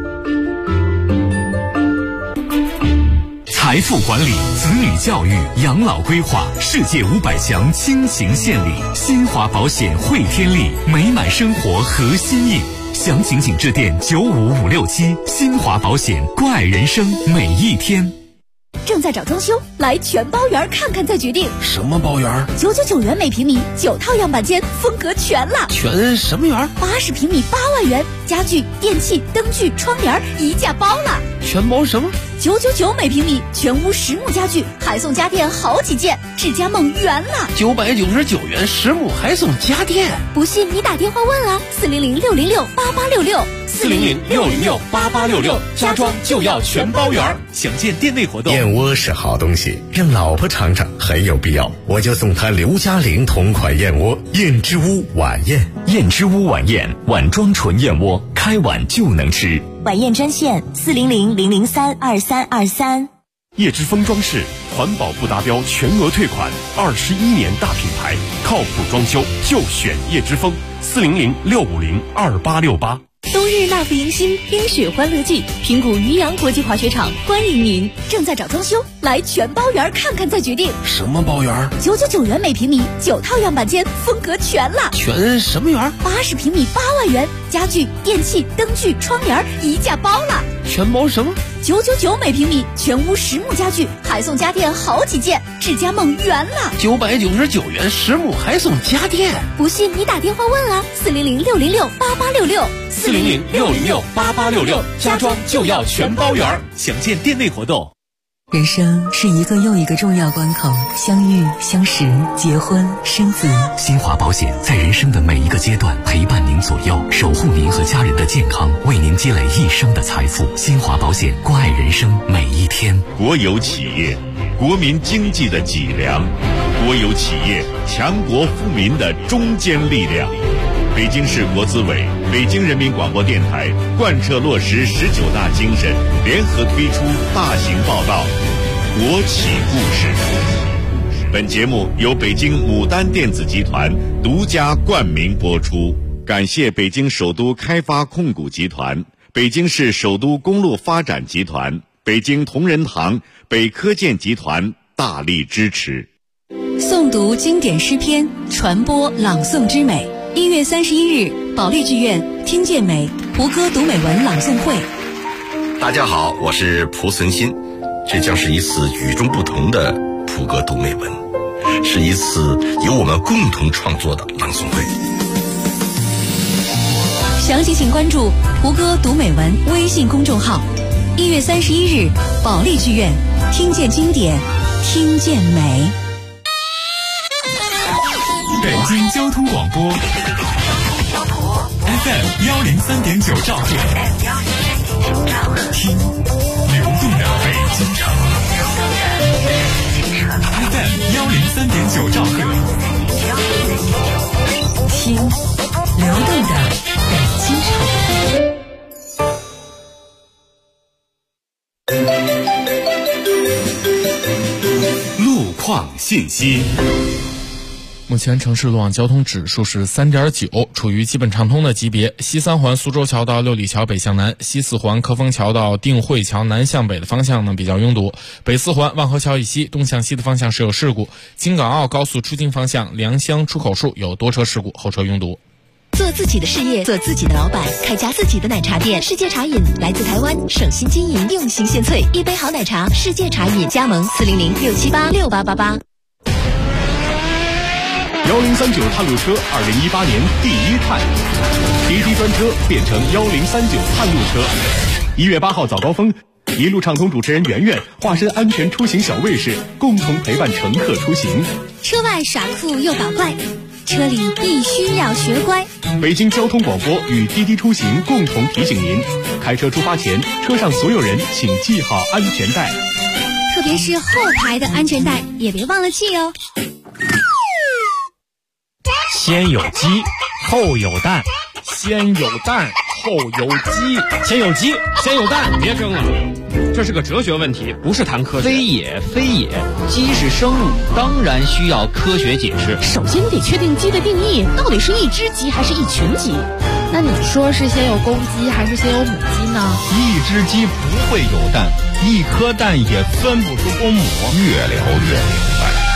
Speaker 9: 财富管理、子女教育、养老规划，世界500强倾情献礼。新华保险汇天利，美满生活核心印。详情请致电95567。新华保险，关爱人生每一天。
Speaker 7: 正在找装修，来全包园看看再决定。
Speaker 17: 什么包园
Speaker 7: ？999元每平米，9套样板间，风格全了。
Speaker 17: 全什么园
Speaker 7: ？80平米8万元，家具、电器、灯具、窗帘一价包了。
Speaker 17: 全包什么
Speaker 7: ？999每平米，全屋实木家具，还送家电好几件，置家梦圆了。
Speaker 17: 999元实木还送家电，
Speaker 7: 不信你打电话问啊，400-606-8866。
Speaker 8: 400-606-8866，家装就要全包园。详见店内活动。
Speaker 18: 燕窝是好东西，让老婆尝尝很有必要，我就送她刘嘉玲同款燕窝燕之屋晚宴。
Speaker 9: 燕之屋晚宴，碗装纯燕窝，开碗就能吃。
Speaker 19: 晚宴专线400-003-2323。
Speaker 8: 叶之峰装饰，环保不达标全额退款，21年大品牌，靠谱装修就选叶之峰。400-650-2868。
Speaker 7: 冬日那副迎新冰雪欢乐季，平谷渔阳国际滑雪场欢迎您。正在找装修，来全包园看看再决定。
Speaker 17: 什么包园
Speaker 7: ？999元每平米，9套样板间，风格全了。
Speaker 17: 全什么园
Speaker 7: ？80平米8万元，家具、电器、灯具、窗帘一价包了。
Speaker 17: 全包什么
Speaker 7: ？999每平米，全屋实木家具，还送家电好几件，置家梦圆了。
Speaker 17: 999元实木还送家电，
Speaker 7: 不信你打电话问啊，400-606-8866。
Speaker 8: 400-606-8866，家装就要全包园。详见店内活动。
Speaker 20: 人生是一个又一个重要关口，相遇、相识、结婚、生子。
Speaker 9: 新华保险在人生的每一个阶段陪伴您左右，守护您和家人的健康，为您积累一生的财富。新华保险，关爱人生每一天。
Speaker 21: 国有企业，国民经济的脊梁；国有企业，强国富民的中坚力量。北京市国资委、北京人民广播电台贯彻落实19大精神，联合推出大型报道《国企故事》。本节目由北京牡丹电子集团独家冠名播出，感谢北京首都开发控股集团、北京市首都公路发展集团、北京同仁堂、北科建集团大力支持。
Speaker 7: 诵读经典诗篇，传播朗诵之美。1月31日，保利剧院听见美胡歌读美文朗诵会。
Speaker 22: 大家好，我是蒲存昕，这将是一次与众不同的蒲歌读美文，是一次由我们共同创作的朗诵会。
Speaker 7: 详情请关注胡歌读美文微信公众号。1月31日，保利剧院听见经典，听见美。
Speaker 14: 北京交通广播 FM 103.9兆赫，听流动的北京城。FM 103.9兆赫，
Speaker 20: 听流动的北京城。
Speaker 21: 路况信息。
Speaker 4: 目前城市路网交通指数是3.9，处于基本畅通的级别。西3环苏州桥到六里桥北向南，西4环科丰桥到定慧桥南向北的方向呢比较拥堵。北4环万和桥以西东向西的方向是有事故。京港澳高速出京方向良乡出口处有多车事故，后车拥堵。
Speaker 1: 做自己的事业，做自己的老板，开家自己的奶茶店。世界茶饮来自台湾，省心经营，用心献萃，一杯好奶茶。世界茶饮加盟400-678-6888。
Speaker 8: 1039探路车2018年第1探，滴滴专车变成1039探路车。1月8号早高峰，一路畅通主持人圆圆化身安全出行小卫士，共同陪伴乘客出行。
Speaker 1: 车外耍酷又搞怪，车里必须要学乖。
Speaker 8: 北京交通广播与滴滴出行共同提醒您：开车出发前，车上所有人请系好安全带，
Speaker 1: 特别是后排的安全带也别忘了系哦。
Speaker 5: 先有鸡，后有蛋。
Speaker 4: 先有蛋，后有鸡。
Speaker 5: 先有鸡，先有蛋。
Speaker 19: 别争了，这是个哲学问题，不是谈科学。
Speaker 23: 非也，非也，鸡是生物，当然需要科学解释。
Speaker 24: 首先得确定鸡的定义，到底是一只鸡还是一群鸡？
Speaker 25: 那你说是先有公鸡还是先有母鸡呢？
Speaker 23: 一只鸡不会有蛋，一颗蛋也分不出公母。
Speaker 22: 越聊越明白。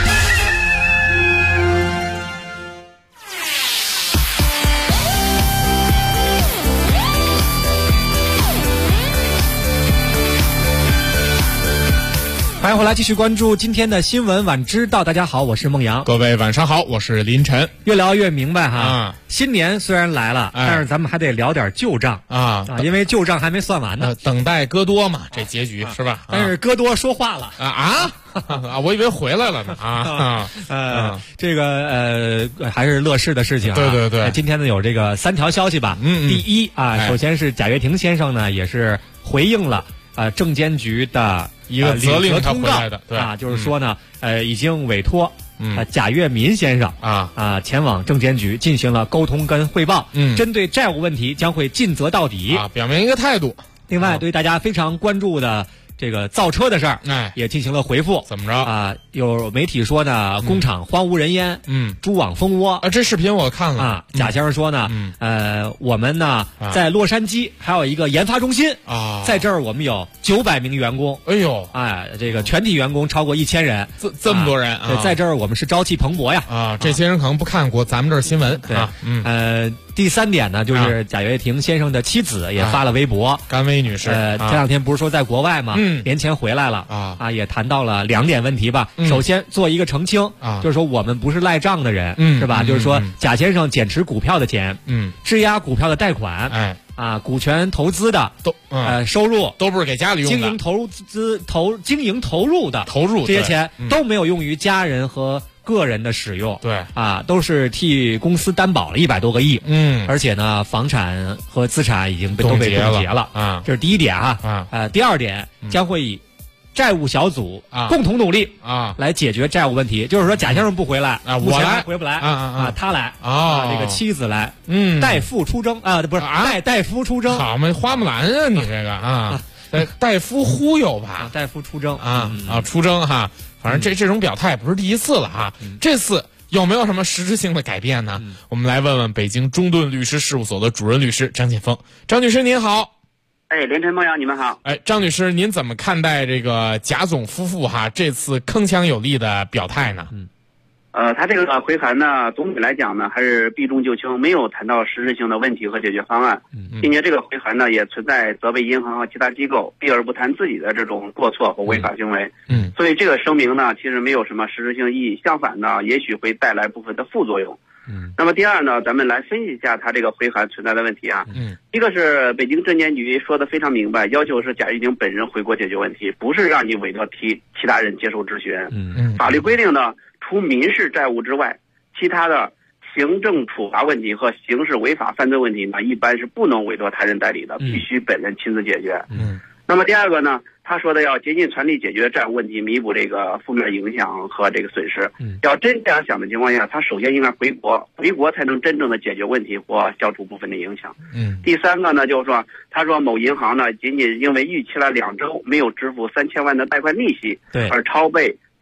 Speaker 5: 欢迎回来，继续关注今天的新闻晚知道。大家好，我是孟阳。
Speaker 4: 各位晚上好，我是林晨。
Speaker 5: 越聊越明白哈。新年虽然来了，但是咱们还得聊点旧账啊，因为旧账还没算完呢。
Speaker 4: 等待戈多嘛，这结局是吧？
Speaker 5: 但是戈多说话了
Speaker 4: 啊，我以为回来了呢
Speaker 5: 这个还是乐视的事情啊。
Speaker 4: 对对对，
Speaker 5: 今天呢有这个3条消息吧。第一啊，首先是贾跃亭先生呢也是回应了证监局的
Speaker 4: 一个责令他
Speaker 5: 通告
Speaker 4: 的，对
Speaker 5: 就是说呢，已经委托贾跃民先生前往证监局进行了沟通跟汇报，针对债务问题将会尽责到底
Speaker 4: 表明一个态度。
Speaker 5: 另外，对大家非常关注的这个造车的事儿，也进行了回复。
Speaker 4: 怎么着
Speaker 5: 有媒体说呢，工厂荒无人烟，蛛网蜂窝
Speaker 4: 这视频我看了
Speaker 5: 贾先生说呢，我们呢在洛杉矶还有一个研发中心在这儿我们有900名员工。
Speaker 4: 哎呦，
Speaker 5: 这个全体员工超过1000人，
Speaker 4: 这么多人
Speaker 5: 在这儿我们是朝气蓬勃呀
Speaker 4: 这些人可能不看过咱们这儿新闻。
Speaker 5: 对第3点呢，就是贾跃亭先生的妻子也发了微博，
Speaker 4: 甘薇女士，
Speaker 5: 前2天不是说在国外吗？年前回来了也谈到了2点问题吧。首先做一个澄清就是说我们不是赖账的人，是吧？就是说贾先生减持股票的钱，质押股票的贷款，股权投资的都收入
Speaker 4: 都不是给家里用的，
Speaker 5: 经营投入的这些钱都没有用于家人和个人的使用，
Speaker 4: 对
Speaker 5: 都是替公司担保了100多个亿，而且呢，房产和资产已经都被冻结了这是第1点第2点将会以债务小组共同努力来解决债务问题，就是说贾先生不回来
Speaker 4: 我来
Speaker 5: 回不来他来这个妻子来代父出征不是代夫出征，
Speaker 4: 好嘛，花木兰你这个代夫忽悠吧，
Speaker 5: 代夫出征
Speaker 4: 出征哈。反正这种表态不是第一次了这次有没有什么实质性的改变呢？我们来问问北京中顿律师事务所的主任律师张建峰。张律师您好。
Speaker 26: 连晨孟阳你们好。
Speaker 4: 张律师您怎么看待这个贾总夫妇这次铿锵有力的表态呢？
Speaker 26: 他这个回函呢，总体来讲呢，还是避重就轻，没有谈到实质性的问题和解决方案，并且这个回函呢，也存在责备银行和其他机构避而不谈自己的这种过错和违法行为。所以这个声明呢，其实没有什么实质性意义，相反呢，也许会带来部分的副作用。那么第二呢，咱们来分析一下他这个回函存在的问题一个是北京证监局说的非常明白，要求是贾跃亭本人回国解决问题，不是让你委托其他人接受质询。法律规定呢，除民事债务之外，其他的行政处罚问题和刑事违法犯罪问题呢，一般是不能委托他人代理的，必须本人亲自解决。那么第二个呢，他说的要竭尽全力解决债务问题，弥补这个负面影响和这个损失。要真这样想的情况下，他首先应该回国才能真正的解决问题或消除部分的影响。第三个呢，就是说，他说某银行呢，仅仅因为逾期了2周没有支付3000万的贷款利息，而超被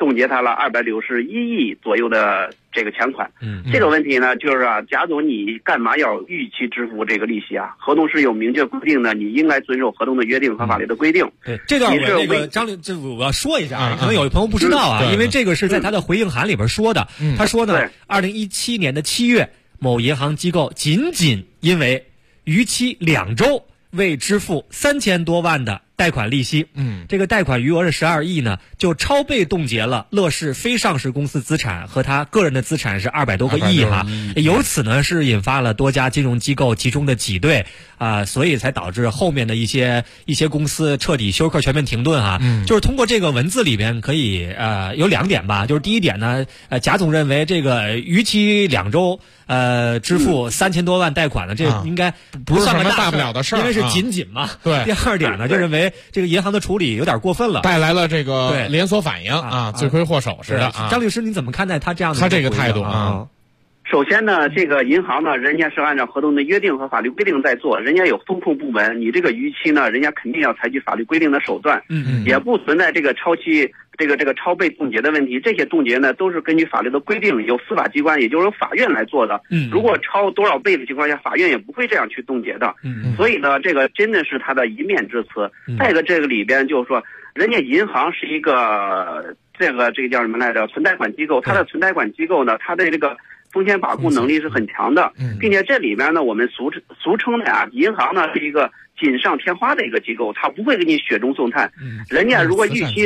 Speaker 26: 冻结他了261亿左右的这个钱款。这个问题呢，就是贾总，你干嘛要逾期支付这个利息啊？合同是有明确规定的，你应该遵守合同的约定和法律的规定。
Speaker 5: 对，这段那个张律，这我要说一下，可能有的朋友不知道啊，因为这个是在他的回应函里边说的。他说呢，2017年的7月，某银行机构仅因为逾期2周未支付3000多万的贷款利息，这个贷款余额是12亿呢，就超倍冻结了乐视非上市公司资产和他个人的资产是200多个亿哈，由此呢是引发了多家金融机构集中的挤兑所以才导致后面的一些公司彻底休克全面停顿哈。就是通过这个文字里边可以有2点吧，就是第一点呢，贾总认为这个逾期2周支付3000多万贷款呢，这应该
Speaker 4: 不是什么大不了的事儿，
Speaker 5: 因为是仅嘛。
Speaker 4: 对。
Speaker 5: 第二点呢，就认为这个银行的处理有点过分了，
Speaker 4: 带来了这个连锁反应罪魁祸首似的。
Speaker 5: 张律师，你怎么看待他这样的
Speaker 4: 这个态度啊？
Speaker 26: 首先呢，这个银行呢，人家是按照合同的约定和法律规定在做，人家有风控部门，你这个逾期呢，人家肯定要采取法律规定的手段，也不存在这个超期这个超倍冻结的问题。这些冻结呢，都是根据法律的规定，由司法机关，也就是由法院来做的。如果超多少倍的情况下，法院也不会这样去冻结的。所以呢，这个真的是他的一面之词。再一个，这个里边就是说，人家银行是一个这个叫什么来着？存贷款机构，它的存贷款机构呢，它的这个风险把控能力是很强的，并且这里边呢，我们俗称的银行呢是一个锦上添花的一个机构，它不会给你雪中送炭。人家如果逾期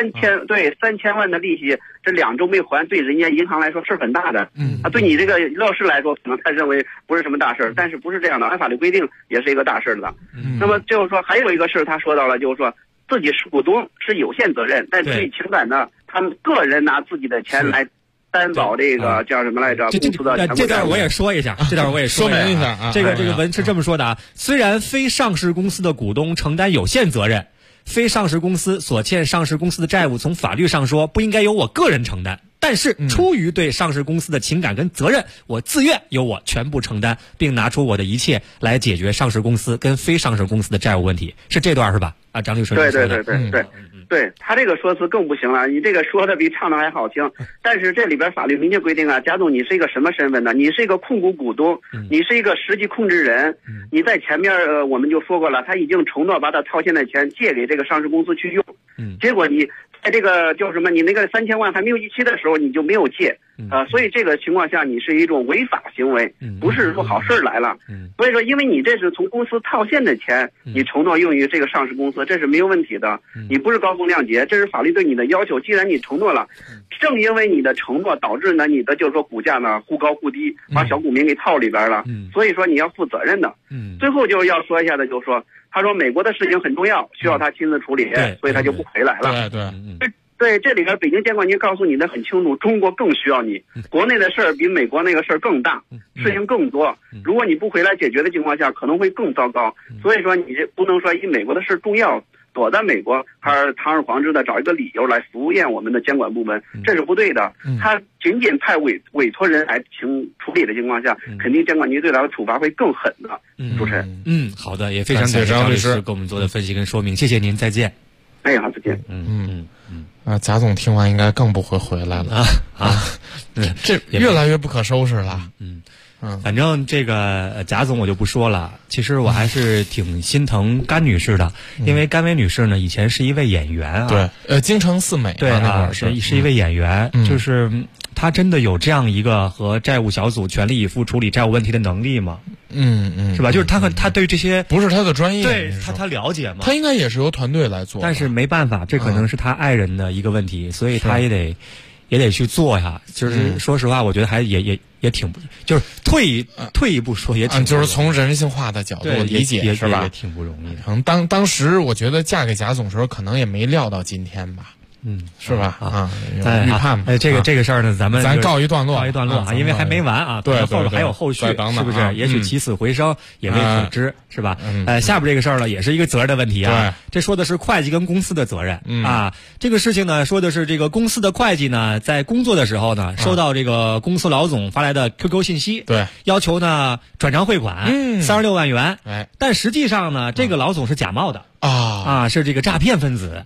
Speaker 26: 3000万的利息，这2周没还，对人家银行来说是很大的。对你这个乐视来说，可能他认为不是什么大事，但是不是这样的，按法律规定也是一个大事的。那么就是说，还有一个事他说到了，就是说自己是股东是有限责任，但对情感呢，他们个人拿自己的钱来担保这个叫什么来着？公司的
Speaker 5: 这段我也说一下，
Speaker 4: 说明一下啊。
Speaker 5: 这个文是这么说的啊，虽然非上市公司的股东承担有限责任，非上市公司所欠上市公司的债务，从法律上说不应该由我个人承担。但是出于对上市公司的情感跟责任，我自愿由我全部承担，并拿出我的一切来解决上市公司跟非上市公司的债务问题。是这段是吧？张律师说的。
Speaker 26: 对，他这个说辞更不行了，你这个说的比唱的还好听。但是这里边法律明确规定啊，贾总你是一个什么身份呢？你是一个控股股东，你是一个实际控制人。你在前面我们就说过了，他已经承诺把他套现的钱借给这个上市公司去用，结果你在这个叫什么，你那个3000万还没有逾期的时候你就没有借，所以这个情况下你是一种违法行为，不是说好事来了。所以说，因为你这是从公司套现的钱，你承诺用于这个上市公司，这是没有问题的。你不是高风亮节，这是法律对你的要求。既然你承诺了，正因为你的承诺导致呢你的就是说股价呢忽高忽低，把小股民给套里边了，所以说你要负责任的。最后就是要说一下的，就是说他说美国的事情很重要，需要他亲自处理，所以他就不回来了。对，这里边北京监管局告诉你的很清楚，中国更需要你，国内的事儿比美国那个事儿更大，事情更多，如果你不回来解决的情况下，可能会更糟糕。所以说你这不能说以美国的事重要，躲在美国还是堂而皇之的找一个理由来敷衍我们的监管部门，这是不对的。他仅仅派委托人来处理的情况下，肯定监管局对他的处罚会更狠的。主持人，
Speaker 5: 好的，也非常感谢张律师给我们做的分析跟说明，谢谢您，再见。
Speaker 26: 好，再见。
Speaker 4: 贾总听完应该更不会回来了这越来越不可收拾了。
Speaker 5: 反正这个贾总我就不说了，其实我还是挺心疼甘女士的，因为甘薇女士呢以前是一位演员啊，
Speaker 4: 对，京城四美
Speaker 5: 对
Speaker 4: 那会儿
Speaker 5: 是一位演员，就是她真的有这样一个和债务小组全力以赴处理债务问题的能力吗？是吧？就是他对这些
Speaker 4: 不是他的专业，
Speaker 5: 对他了解吗？
Speaker 4: 他应该也是由团队来做，
Speaker 5: 但是没办法，这可能是他爱人的一个问题，所以他也得去做呀。就是说实话，我觉得还也挺，就是退一步说也挺，
Speaker 4: 就是从人性化的角度理解是吧？
Speaker 5: 也挺不容易的。
Speaker 4: 可能当时我觉得嫁给贾总的时候，可能也没料到今天吧。是吧？预判吧。
Speaker 5: 这个事儿呢，咱
Speaker 4: 告一段落
Speaker 5: 啊，因为还没完啊，
Speaker 4: 对，
Speaker 5: 后边还有后续，是不是？也许起死回生也未可知，是吧？下边这个事儿呢，也是一个责任的问题啊。这说的是会计跟公司的责任啊。这个事情呢，说的是这个公司的会计呢，在工作的时候呢，收到这个公司老总发来的 QQ 信息，
Speaker 4: 对，
Speaker 5: 要求呢转账汇款36万元，但实际上呢，这个老总是假冒的。是这个诈骗分子，
Speaker 4: 就是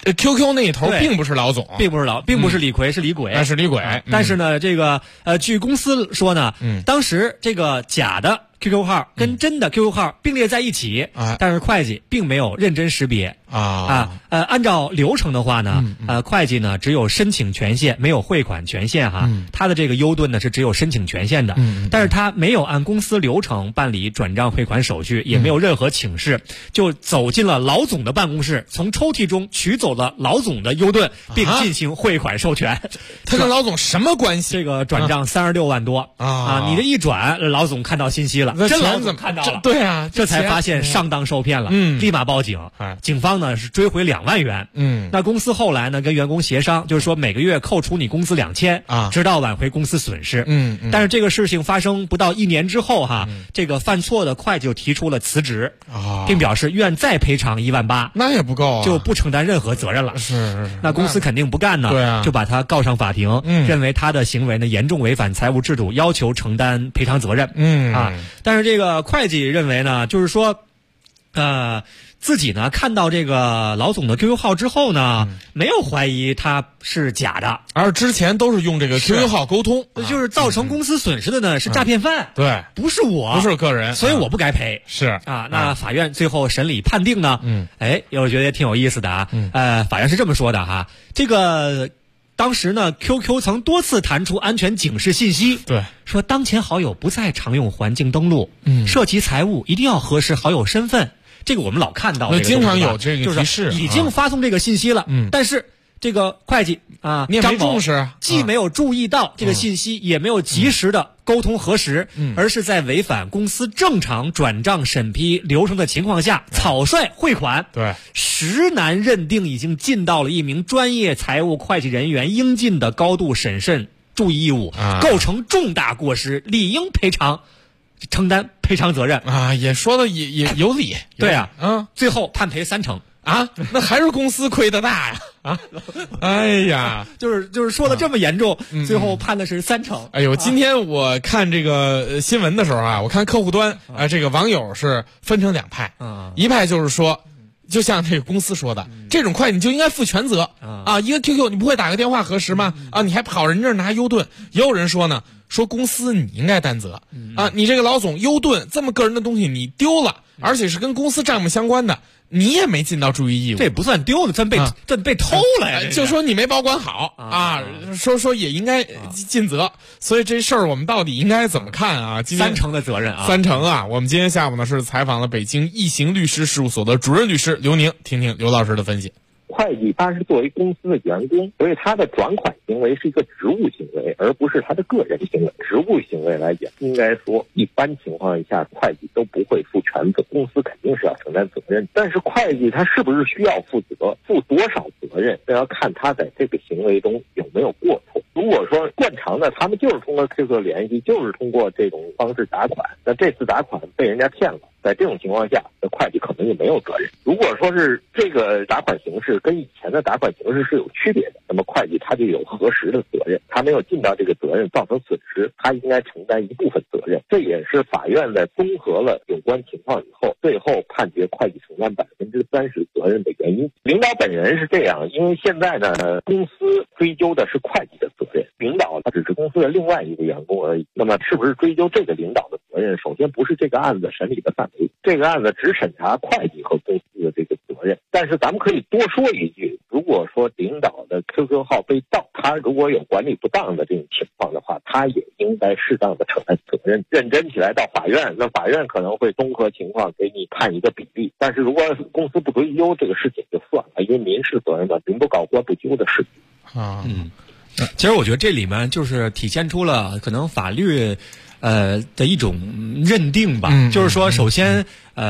Speaker 4: QQ 那一头并不是老总，
Speaker 5: 并不是李逵，是李鬼，
Speaker 4: 是李鬼。
Speaker 5: 但是呢，这个据公司说呢，当时这个假的QQ 号跟真的 QQ 号并列在一起，但是会计并没有认真识别按照流程的话呢，会计呢只有申请权限，没有汇款权限哈。他的这个优盾呢是只有申请权限的，但是他没有按公司流程办理转账汇款手续，也没有任何请示，就走进了老总的办公室，从抽屉中取走了老总的优盾，并进行汇款授权。
Speaker 4: 他跟老总什么关系？
Speaker 5: 这个转账36万多你这一转，老总看到信息了，真老总看到了，
Speaker 4: 对啊，
Speaker 5: 这才发现上当受骗了，立马报警。警方呢是追回2万元。那公司后来呢跟员工协商，就是说每个月扣除你工资2000直到挽回公司损失。但是这个事情发生不到1年之后这个犯错的会计就提出了辞职并表示愿再赔偿1万8，
Speaker 4: 那也不够
Speaker 5: 就不承担任何责任了。
Speaker 4: 是，
Speaker 5: 那公司肯定不干呢，
Speaker 4: 对啊，
Speaker 5: 就把他告上法庭，认为他的行为呢严重违反财务制度，要求承担赔偿责任。但是这个会计认为呢，就是说自己呢看到这个老总的 QQ 号之后呢，没有怀疑他是假的，
Speaker 4: 而之前都是用这个 QQ 号沟通，
Speaker 5: 就是造成公司损失的呢是诈骗犯，
Speaker 4: 对，
Speaker 5: 不是我，
Speaker 4: 不是个人，
Speaker 5: 所以我不该赔。
Speaker 4: 是
Speaker 5: 那法院最后审理判定呢，我觉得也挺有意思的法院是这么说的哈，这个当时呢 QQ 曾多次弹出安全警示信息，
Speaker 4: 对，
Speaker 5: 说当前好友不在常用环境登录，涉及财物一定要核实好友身份。这个我们老看到，
Speaker 4: 经常有这个提示，
Speaker 5: 就是已经发送这个信息了，但是这个会计
Speaker 4: 你也没重视，
Speaker 5: 既没有注意到这个信息，也没有及时的沟通核实，而是在违反公司正常转账审批流程的情况下草率汇款，
Speaker 4: 对，
Speaker 5: 实难认定已经尽到了一名专业财务会计人员应尽的高度审慎注意义务，构成重大过失，理应赔偿。承担赔偿责任
Speaker 4: 也说的也有理，
Speaker 5: 对啊，最后判赔3成
Speaker 4: 那还是公司亏得大呀哎呀，
Speaker 5: 就是说的这么严重，最后判的是3成。
Speaker 4: 哎呦，今天我看这个新闻的时候我看客户端这个网友是分成2派，一派就是说，就像这个公司说的，这种会计你就应该负全责一个 QQ 你不会打个电话核实吗？你还跑人这儿拿优盾。也有人说呢，说公司你应该担责你这个老总优盾这么个人的东西你丢了，而且是跟公司账目相关的，你也没尽到注意义务，
Speaker 5: 这不算丢了，这被偷了呀！
Speaker 4: 就说你没保管好说也应该尽责，所以这事儿我们到底应该怎么看今天
Speaker 5: 3成的责任
Speaker 4: 3成我们今天下午呢是采访了北京易行律师事务所的主任律师刘宁，听听刘老师的分析。
Speaker 2: 会计他是作为公司的员工，所以他的转款行为是一个职务行为，而不是他的个人行为。职务行为来讲，应该说一般情况下会计都不会负全责，公司肯定是要承担责任。但是会计他是不是需要负责，负多少责任，这要看他在这个行为中有没有过错。如果说惯常的他们就是通过 QQ 联系，就是通过这种方式打款，那这次打款被人家骗了，在这种情况下，会计可能就没有责任。如果说是这个打款形式跟以前的打款形式是有区别的，那么会计他就有核实的责任，他没有尽到这个责任造成损失，他应该承担一部分责任。这也是法院在综合了有关情况以后，最后判决会计承担30%责任的原因。领导本人是这样，因为现在呢，公司追究的是会计的责任，领导他只是公司的另外一个员工而已。那么是不是追究这个领导的责任，首先不是这个案子审理的范围，这个案子只审查会计和公司的这个责任。但是咱们可以多说一句，如果说领导的 QQ 号被盗，他如果有管理不当的这种情况的话，他也应该适当的承担责任。认真起来到法院，那法院可能会综合情况给你判一个比例。但是如果公司不追究，这个事情就算了，因为民事责任嘛，民不告官不究的事情
Speaker 5: 其实我觉得这里面就是体现出了可能法律的一种认定吧，就是说首先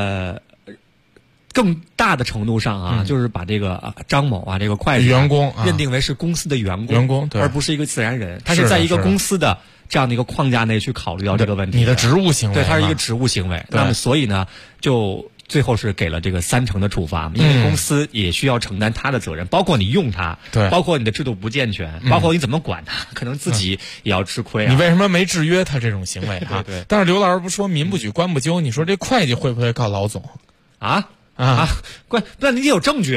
Speaker 5: 更大的程度上就是把这个张某这个会计
Speaker 4: 员工
Speaker 5: 认定为是公司的员工，
Speaker 4: 对，
Speaker 5: 而不是一个自然人，他是在一个公司的这样的一个框架内去考虑到这个问题。
Speaker 4: 你的职务行为，
Speaker 5: 对，它是一个职务行为。那么所以呢，就最后是给了这个3成的处罚，因为公司也需要承担他的责任，包括你用它，
Speaker 4: 对，
Speaker 5: 包括你的制度不健全，包括你怎么管它，可能自己也要吃亏
Speaker 4: 你为什么没制约他这种行为
Speaker 5: 对。
Speaker 4: 但是刘老师不说民不举官不究，你说这会计会不会告老总
Speaker 5: 那你得有证据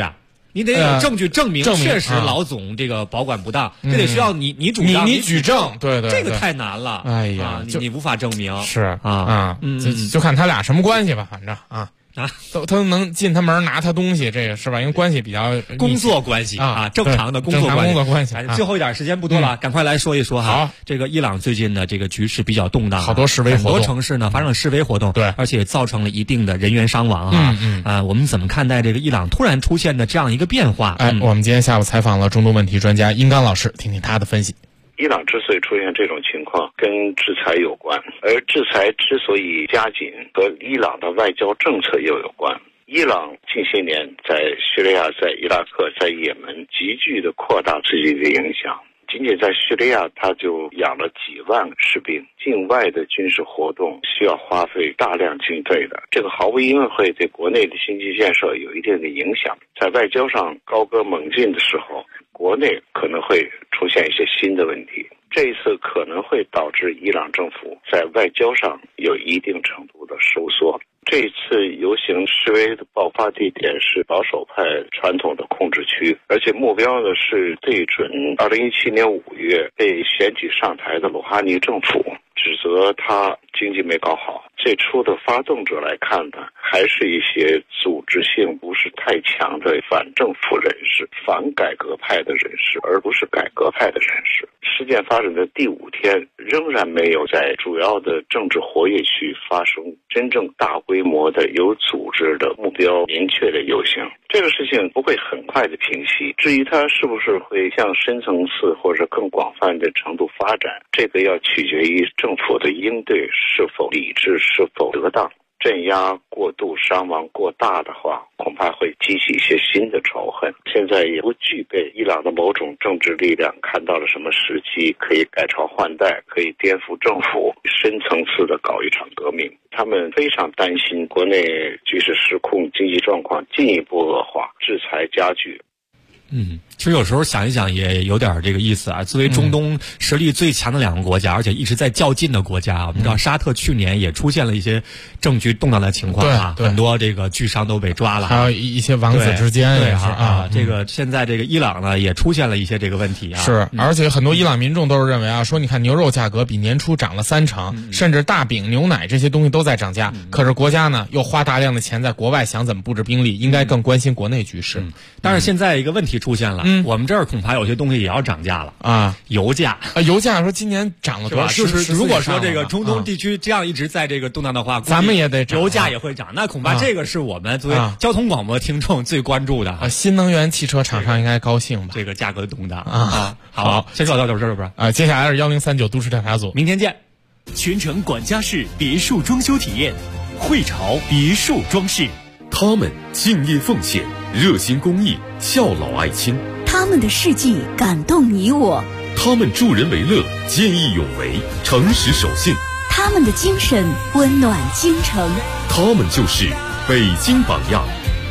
Speaker 5: 你得有证据证明确实老总这个保管不当，这得需要你主张，
Speaker 4: 你举证，对，
Speaker 5: 这个太难了。
Speaker 4: 哎呀，
Speaker 5: 你无法证明。
Speaker 4: 是就看他俩什么关系吧，反正都能进他门拿他东西，这个是吧？因为关系比较
Speaker 5: 工作关系正常的工作关系。最后一点时间不多了，赶快来说一说哈。这个伊朗最近的这个局势比较动荡，
Speaker 4: 好多示威活动，
Speaker 5: 很多城市呢发生了示威活动，
Speaker 4: 对，
Speaker 5: 而且造成了一定的人员伤亡我们怎么看待这个伊朗突然出现的这样一个变化？
Speaker 4: 我们今天下午采访了中东问题专家殷刚老师，听听他的分析。
Speaker 3: 伊朗之所以出现这种情况，跟制裁有关，而制裁之所以加紧，和伊朗的外交政策又有关。伊朗近些年在叙利亚、在伊拉克、在也门急剧的扩大自己的影响。仅仅在叙利亚，他就养了几万士兵，境外的军事活动需要花费大量经费的，这个毫无疑问会对国内的经济建设有一定的影响。在外交上高歌猛进的时候，国内可能会出现一些新的问题，这一次可能会导致伊朗政府在外交上有一定程度的收缩。这一次游行示威的爆发地点是保守派传统的控制区，而且目标呢是对准2017年5月被选举上台的鲁哈尼政府，指责他经济没搞好。最初的发动者来看呢，还是一些组织性不是太强的反政府人士、反改革派的人士，而不是改革派的人士。事件发生的第5天，仍然没有在主要的政治活跃区发生真正大规模的有组织的目标明确的游行。这个事情不会很快的平息，至于它是不是会向深层次或者更广泛的程度发展，这个要取决于政府的应对是否理智、是否得当。镇压过度、伤亡过大的话，恐怕会激起一些新的仇恨。现在也不具备伊朗的某种政治力量看到了什么时机，可以改朝换代，可以颠覆政府，深层次的搞一场革命。他们非常担心国内局势失控，经济状况进一步恶化，制裁加剧。
Speaker 5: 其实有时候想一想也有点这个意思啊。作为中东实力最强的2个国家，而且一直在较劲的国家，我们知道沙特去年也出现了一些政局动荡的情况很多这个巨商都被抓了，
Speaker 4: 还有一些王子之间
Speaker 5: 这个现在这个伊朗呢也出现了一些这个问题
Speaker 4: 是，而且很多伊朗民众都是认为说你看牛肉价格比年初涨了3成，甚至大饼、牛奶这些东西都在涨价，可是国家呢又花大量的钱在国外，想怎么布置兵力，应该更关心国内局势。
Speaker 5: 但是现在一个问题出现了，我们这儿恐怕有些东西也要涨价了油价
Speaker 4: 说今年涨了多少？
Speaker 5: 就是如果说这个中东地区这样一直在这个动荡的话，
Speaker 4: 咱们也得涨，
Speaker 5: 油价也会涨。那恐怕这个是我们作为交通广播听众最关注的
Speaker 4: 新能源汽车厂商应该高兴吧？
Speaker 5: 这个价格的动荡
Speaker 4: 好，
Speaker 5: 先说到这儿不是
Speaker 4: 接下来是1039都市调查组，
Speaker 5: 明天见。
Speaker 9: 全程管家式别墅装修体验，汇潮别墅装饰，他们敬业奉献，热心公益，孝老爱亲。
Speaker 6: 他们的事迹感动你我，
Speaker 9: 他们助人为乐，见义勇为，诚实守信。
Speaker 6: 他们的精神温暖京城，
Speaker 9: 他们就是北京榜样。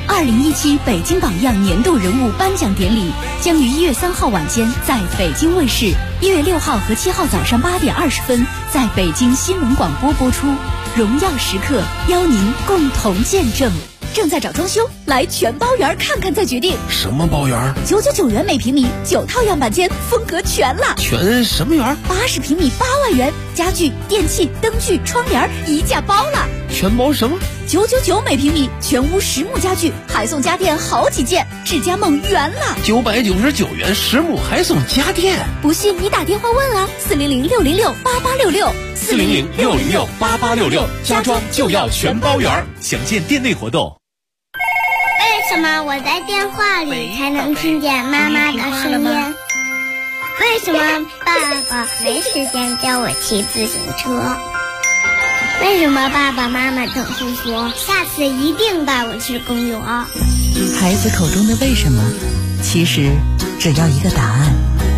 Speaker 6: 2017北京榜样年度人物颁奖典礼将于1月3号晚间在北京卫视，1月6号和7号早上8点20分在北京新闻广播播出。荣耀时刻，邀您共同见证。正在找装修，来全包园看看再决定。
Speaker 10: 什么包园
Speaker 6: ？999元每平米，9套样板间，风格全了。
Speaker 10: 全什么园
Speaker 6: ？80平米8万元，家具、电器、灯具、窗帘一价包了。
Speaker 10: 全包什么
Speaker 6: ？999每平米，全屋实木家具，还送家电好几件，智家梦圆了。
Speaker 10: 999元实木还送家电，
Speaker 6: 不信你打电话问啊，400-606-8866。
Speaker 9: 400-606-8866，家装就要全包圆。详见店内活动。
Speaker 12: 为什么我在电话里才能听见妈妈的声音？为什么爸爸没时间教我骑自行车？为什么爸爸妈妈总是说下次一定带我去公园？
Speaker 20: 孩子口中的为什么，其实只要一个答案。